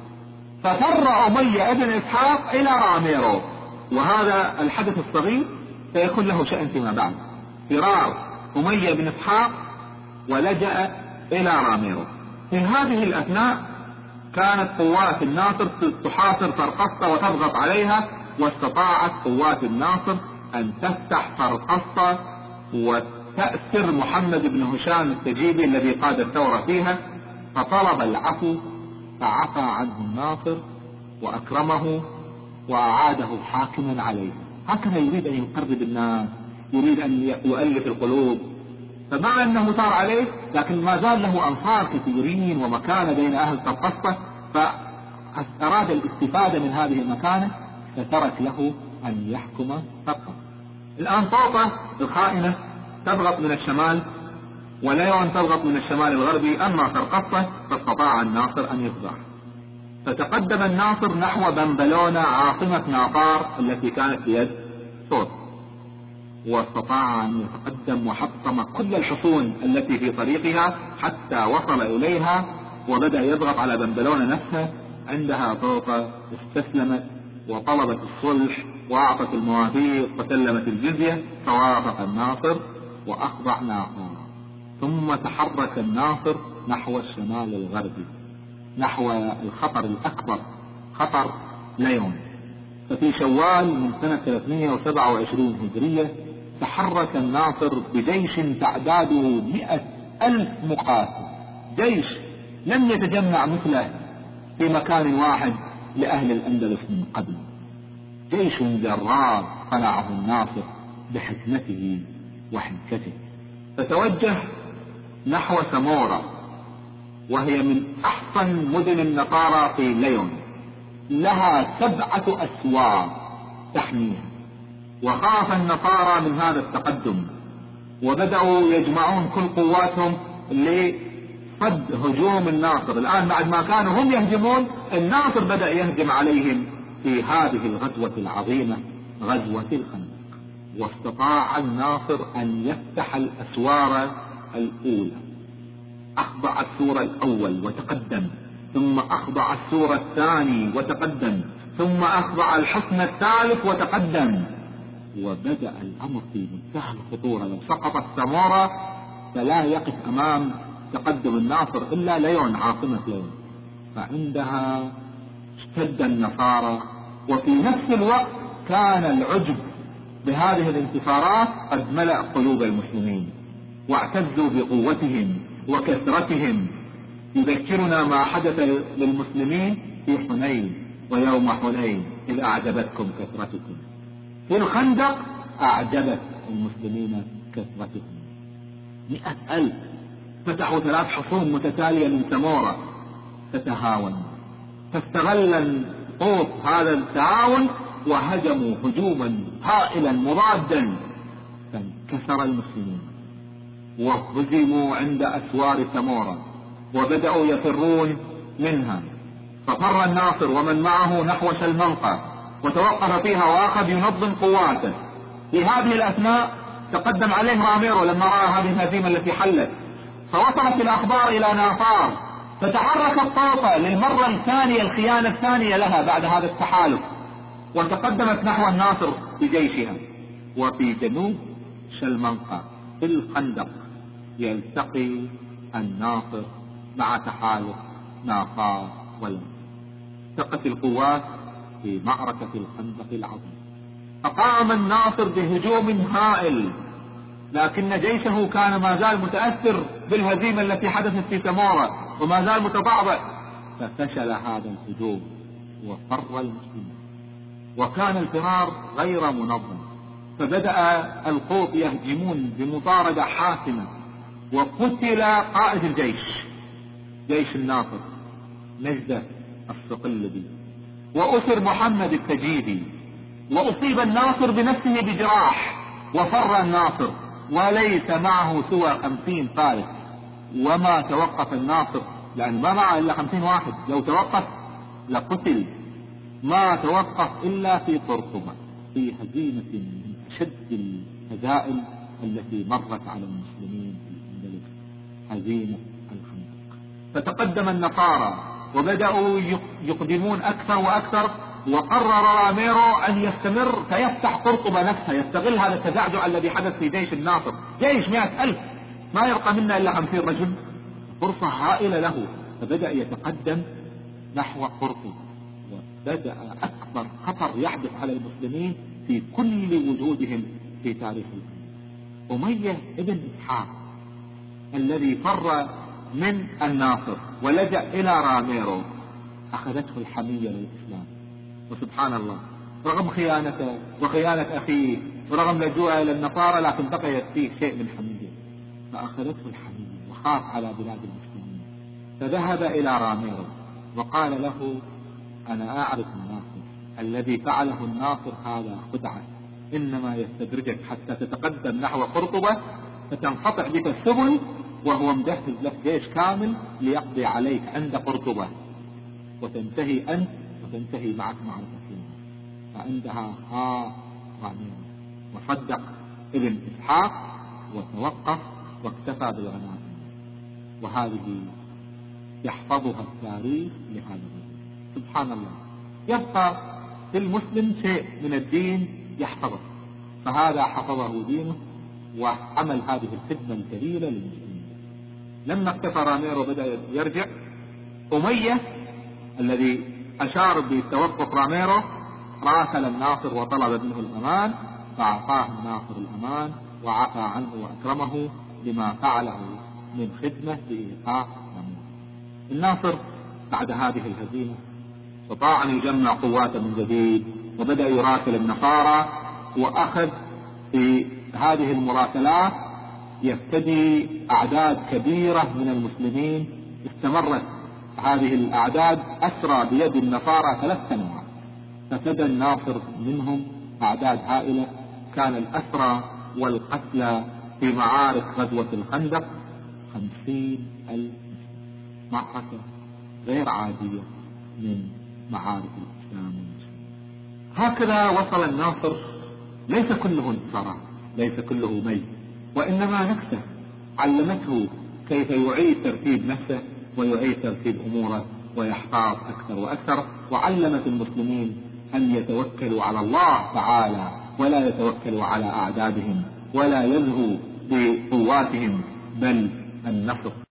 S1: ففر أمية ابن إسحاق إلى راميرو، وهذا الحدث الصغير سيكون له شأن فيما بعد، فرار أمية بن إسحاق ولجأ إلى راميرو. في هذه الأثناء كانت قوات الناصر تحاصر سرقسطة وتضغط عليها، واستطاعت قوات الناصر أن تفتح سرقسطة وتأسر محمد بن هشام التجيبي الذي قاد الثورة فيها، فطلب العفو فعفى عنه الناصر وأكرمه وأعاده حاكما عليه. هكذا يريد أن يقرب الناس، يريد أن يؤلف القلوب، فمع أنه ثار عليه لكن ما زال له أنصار كثيرين ومكانة بين أهل سرقسطة، فأراد الاستفادة من هذه المكانة فترك له أن يحكم سرقسطة. الآن طوطة الخائنة تضغط من الشمال وليون تضغط من الشمال الغربي، أما سرقسطة فاستطاع الناصر أن يخضع، فتقدم الناصر نحو بنبلونة عاصمة ناطار التي كانت بيد صوت، واستطاع أن يتقدم وحطم كل الحصون التي في طريقها حتى وصل إليها، وبدأ يضغط على بنبلونة نفسها. عندها طوطة استسلمت وطلبت الصلح وأعطت المواثيق وسلمت الجزية، فوافق الناصر وأخضع ناطار. ثم تحرك الناصر نحو الشمال الغربي، نحو الخطر الأكبر، خطر ليون. ففي شوال من سنة ثلاثمائة وسبعة وعشرين هجرية تحرك الناصر بجيش تعداده مئة ألف مقاتل، جيش لم يتجمع مثله في مكان واحد لأهل الأندلس من قبل، جيش جرار صنعه الناصر بحكمته وحنكته. فتوجه نحو سمورة، وهي من أحسن مدن النصارى في ليون، لها سبعة أسوار تحميها، وخاف النصارى من هذا التقدم وبدأوا يجمعون كل قواتهم لصد هجوم الناصر. الآن بعد ما كانوا هم يهجمون، الناصر بدأ يهجم عليهم في هذه الغزوة العظيمة، غزوة الخندق. واستطاع الناصر أن يفتح الأسوار الأولى، أخضع السور الأول وتقدم، ثم أخضع السور الثاني وتقدم، ثم أخضع الحصن الثالث وتقدم، وبدأ الأمر في منتهى الخطورة. لو سقطت سمورة فلا يقف أمام تقدم الناصر إلا ليون عاصمة ليون، فعندها اشتد النصارى. وفي نفس الوقت كان العجب بهذه الانتصارات قد ملأ قلوب المسلمين، واعتزوا بقوتهم وكثرتهم. يذكرنا ما حدث للمسلمين في حنين، ويوم حنين إذ أعجبتكم كثرتكم. في الخندق أعجبت المسلمين كثرتهم، مئة ألف فتحوا ثلاث حصون متتالية من سمورة تتهاون، فاستغل الطوط هذا التعاون وهجموا هجوما هائلا مضادا، فانكسر المسلمين وهزموا عند أسوار سمورة وبدأوا يفرون منها. ففر الناصر ومن معه نحو شلمنقة وتوقف فيها وأخذ ينظم قواته. في هذه الأثناء تقدم عليه راميرو لما رأى هذه الهزيمة التي حلت، فوصلت الأخبار إلى نافار، فتحركت طوطة للمرة الثانية، الخيانة الثانية لها بعد هذا التحالف، وتقدمت نحو الناصر بجيشها. وفي جنوب شلمنقة في الخندق يلتقي الناصر مع تحالف نافار والمنصور. التقت القوات في معركة الخندق العظيم، فقام الناصر بهجوم هائل، لكن جيشه كان ما زال متأثر بالهزيمة التي حدثت في سمورة وما زال متضعضع، ففشل هذا الهجوم وفر المسلمون، وكان الفرار غير منظم، فبدأ القوط يهجمون بمطاردة حاسمة، وقتل قائد الجيش جيش الناصر نجدة الصقلبي، وأسر محمد التجيبي، وأصيب الناصر بنفسه بجراح، وفر الناصر وليس معه سوى خمسين فارس. وما توقف الناصر لأن ما معه إلا خمسين واحد، لو توقف لقتل. ما توقف إلا في قرطبة في هزيمة من أشد الهزائم التي مرت على المسلمين في الأندلس، هزيمة الخندق. فتقدم النصارى وبدأوا يقدمون أكثر وأكثر، وقرر راميرو أن يستمر فيفتح قرطبة نفسها، يستغل هذا التزعزع الذي حدث في جيش الناصر، جيش مئة ألف ما يبقى منا إلا خمسين رجل، فرصة هائلة له. فبدأ يتقدم نحو قرطبة، وبدأ أكبر خطر يحدث على المسلمين في كل وجودهم في تاريخ الأمة. أمية ابن إسحاق الذي فر من الناصر ولجأ إلى راميرو أخذته الحمية للإسلام، وسبحان الله رغم خيانته وخيانة أخيه ورغم لجوءه إلى النصارى، لكن بقيت فيه شيء من حمية، فأخذته الحمية وخاف على بلاد المسلمين، فذهب إلى راميرو وقال له: أنا أعرف الناصر، الذي فعله الناصر هذا خدعة، إنما يستدرجك حتى تتقدم نحو قرطبة فتنقطع بك السبل، وهو مجهز لك جيش كامل ليقضي عليك عند قرطبة، وتنتهي أنت وتنتهي معك معركتين. فعندها خاف راميرو وصدق ابن إسحاق وتوقف واكتفى بالغنائم. وهذه يحفظها التاريخ لهذا الرجل. سبحان الله، يبقى في المسلم شيء من الدين يحفظه، فهذا حفظه دينه وعمل هذه الخدمة الكبيرة للمسلمين. لما اكتفى راميرو بدأ يرجع. أمية الذي أشار بتوقف راميرو راسل الناصر وطلب منه الأمان، فأعطاه الناصر الأمان وعفى عنه وأكرمه لما فعله من خدمة لإيقاف راميرو. الناصر بعد هذه الهزيمة استطاع أن يجمع قواته من جديد، وبدأ يراسل النصارى، وأخذ في هذه المراسلات يفتدي أعداد كبيرة من المسلمين. استمرت هذه الأعداد أسرى بيد النصارى ثلاث سنوات، ففدى الناصر منهم أعداد هائلة. كان الأسرى والقتلى في معارك غزوة الخندق خمسين ألف، معركة غير عادية من معارك الإسلام والمسلمين. هكذا وصل الناصر، ليس كله انتصارات، ليس كله ميت، وإنما نفسه علمته كيف يعيد ترتيب نفسه ويعيد ترتيب أموره ويحتاط أكثر وأكثر، وعلمت المسلمين أن يتوكلوا على الله تعالى ولا يتوكلوا على أعدادهم ولا يلهوا بقواتهم، بل النصر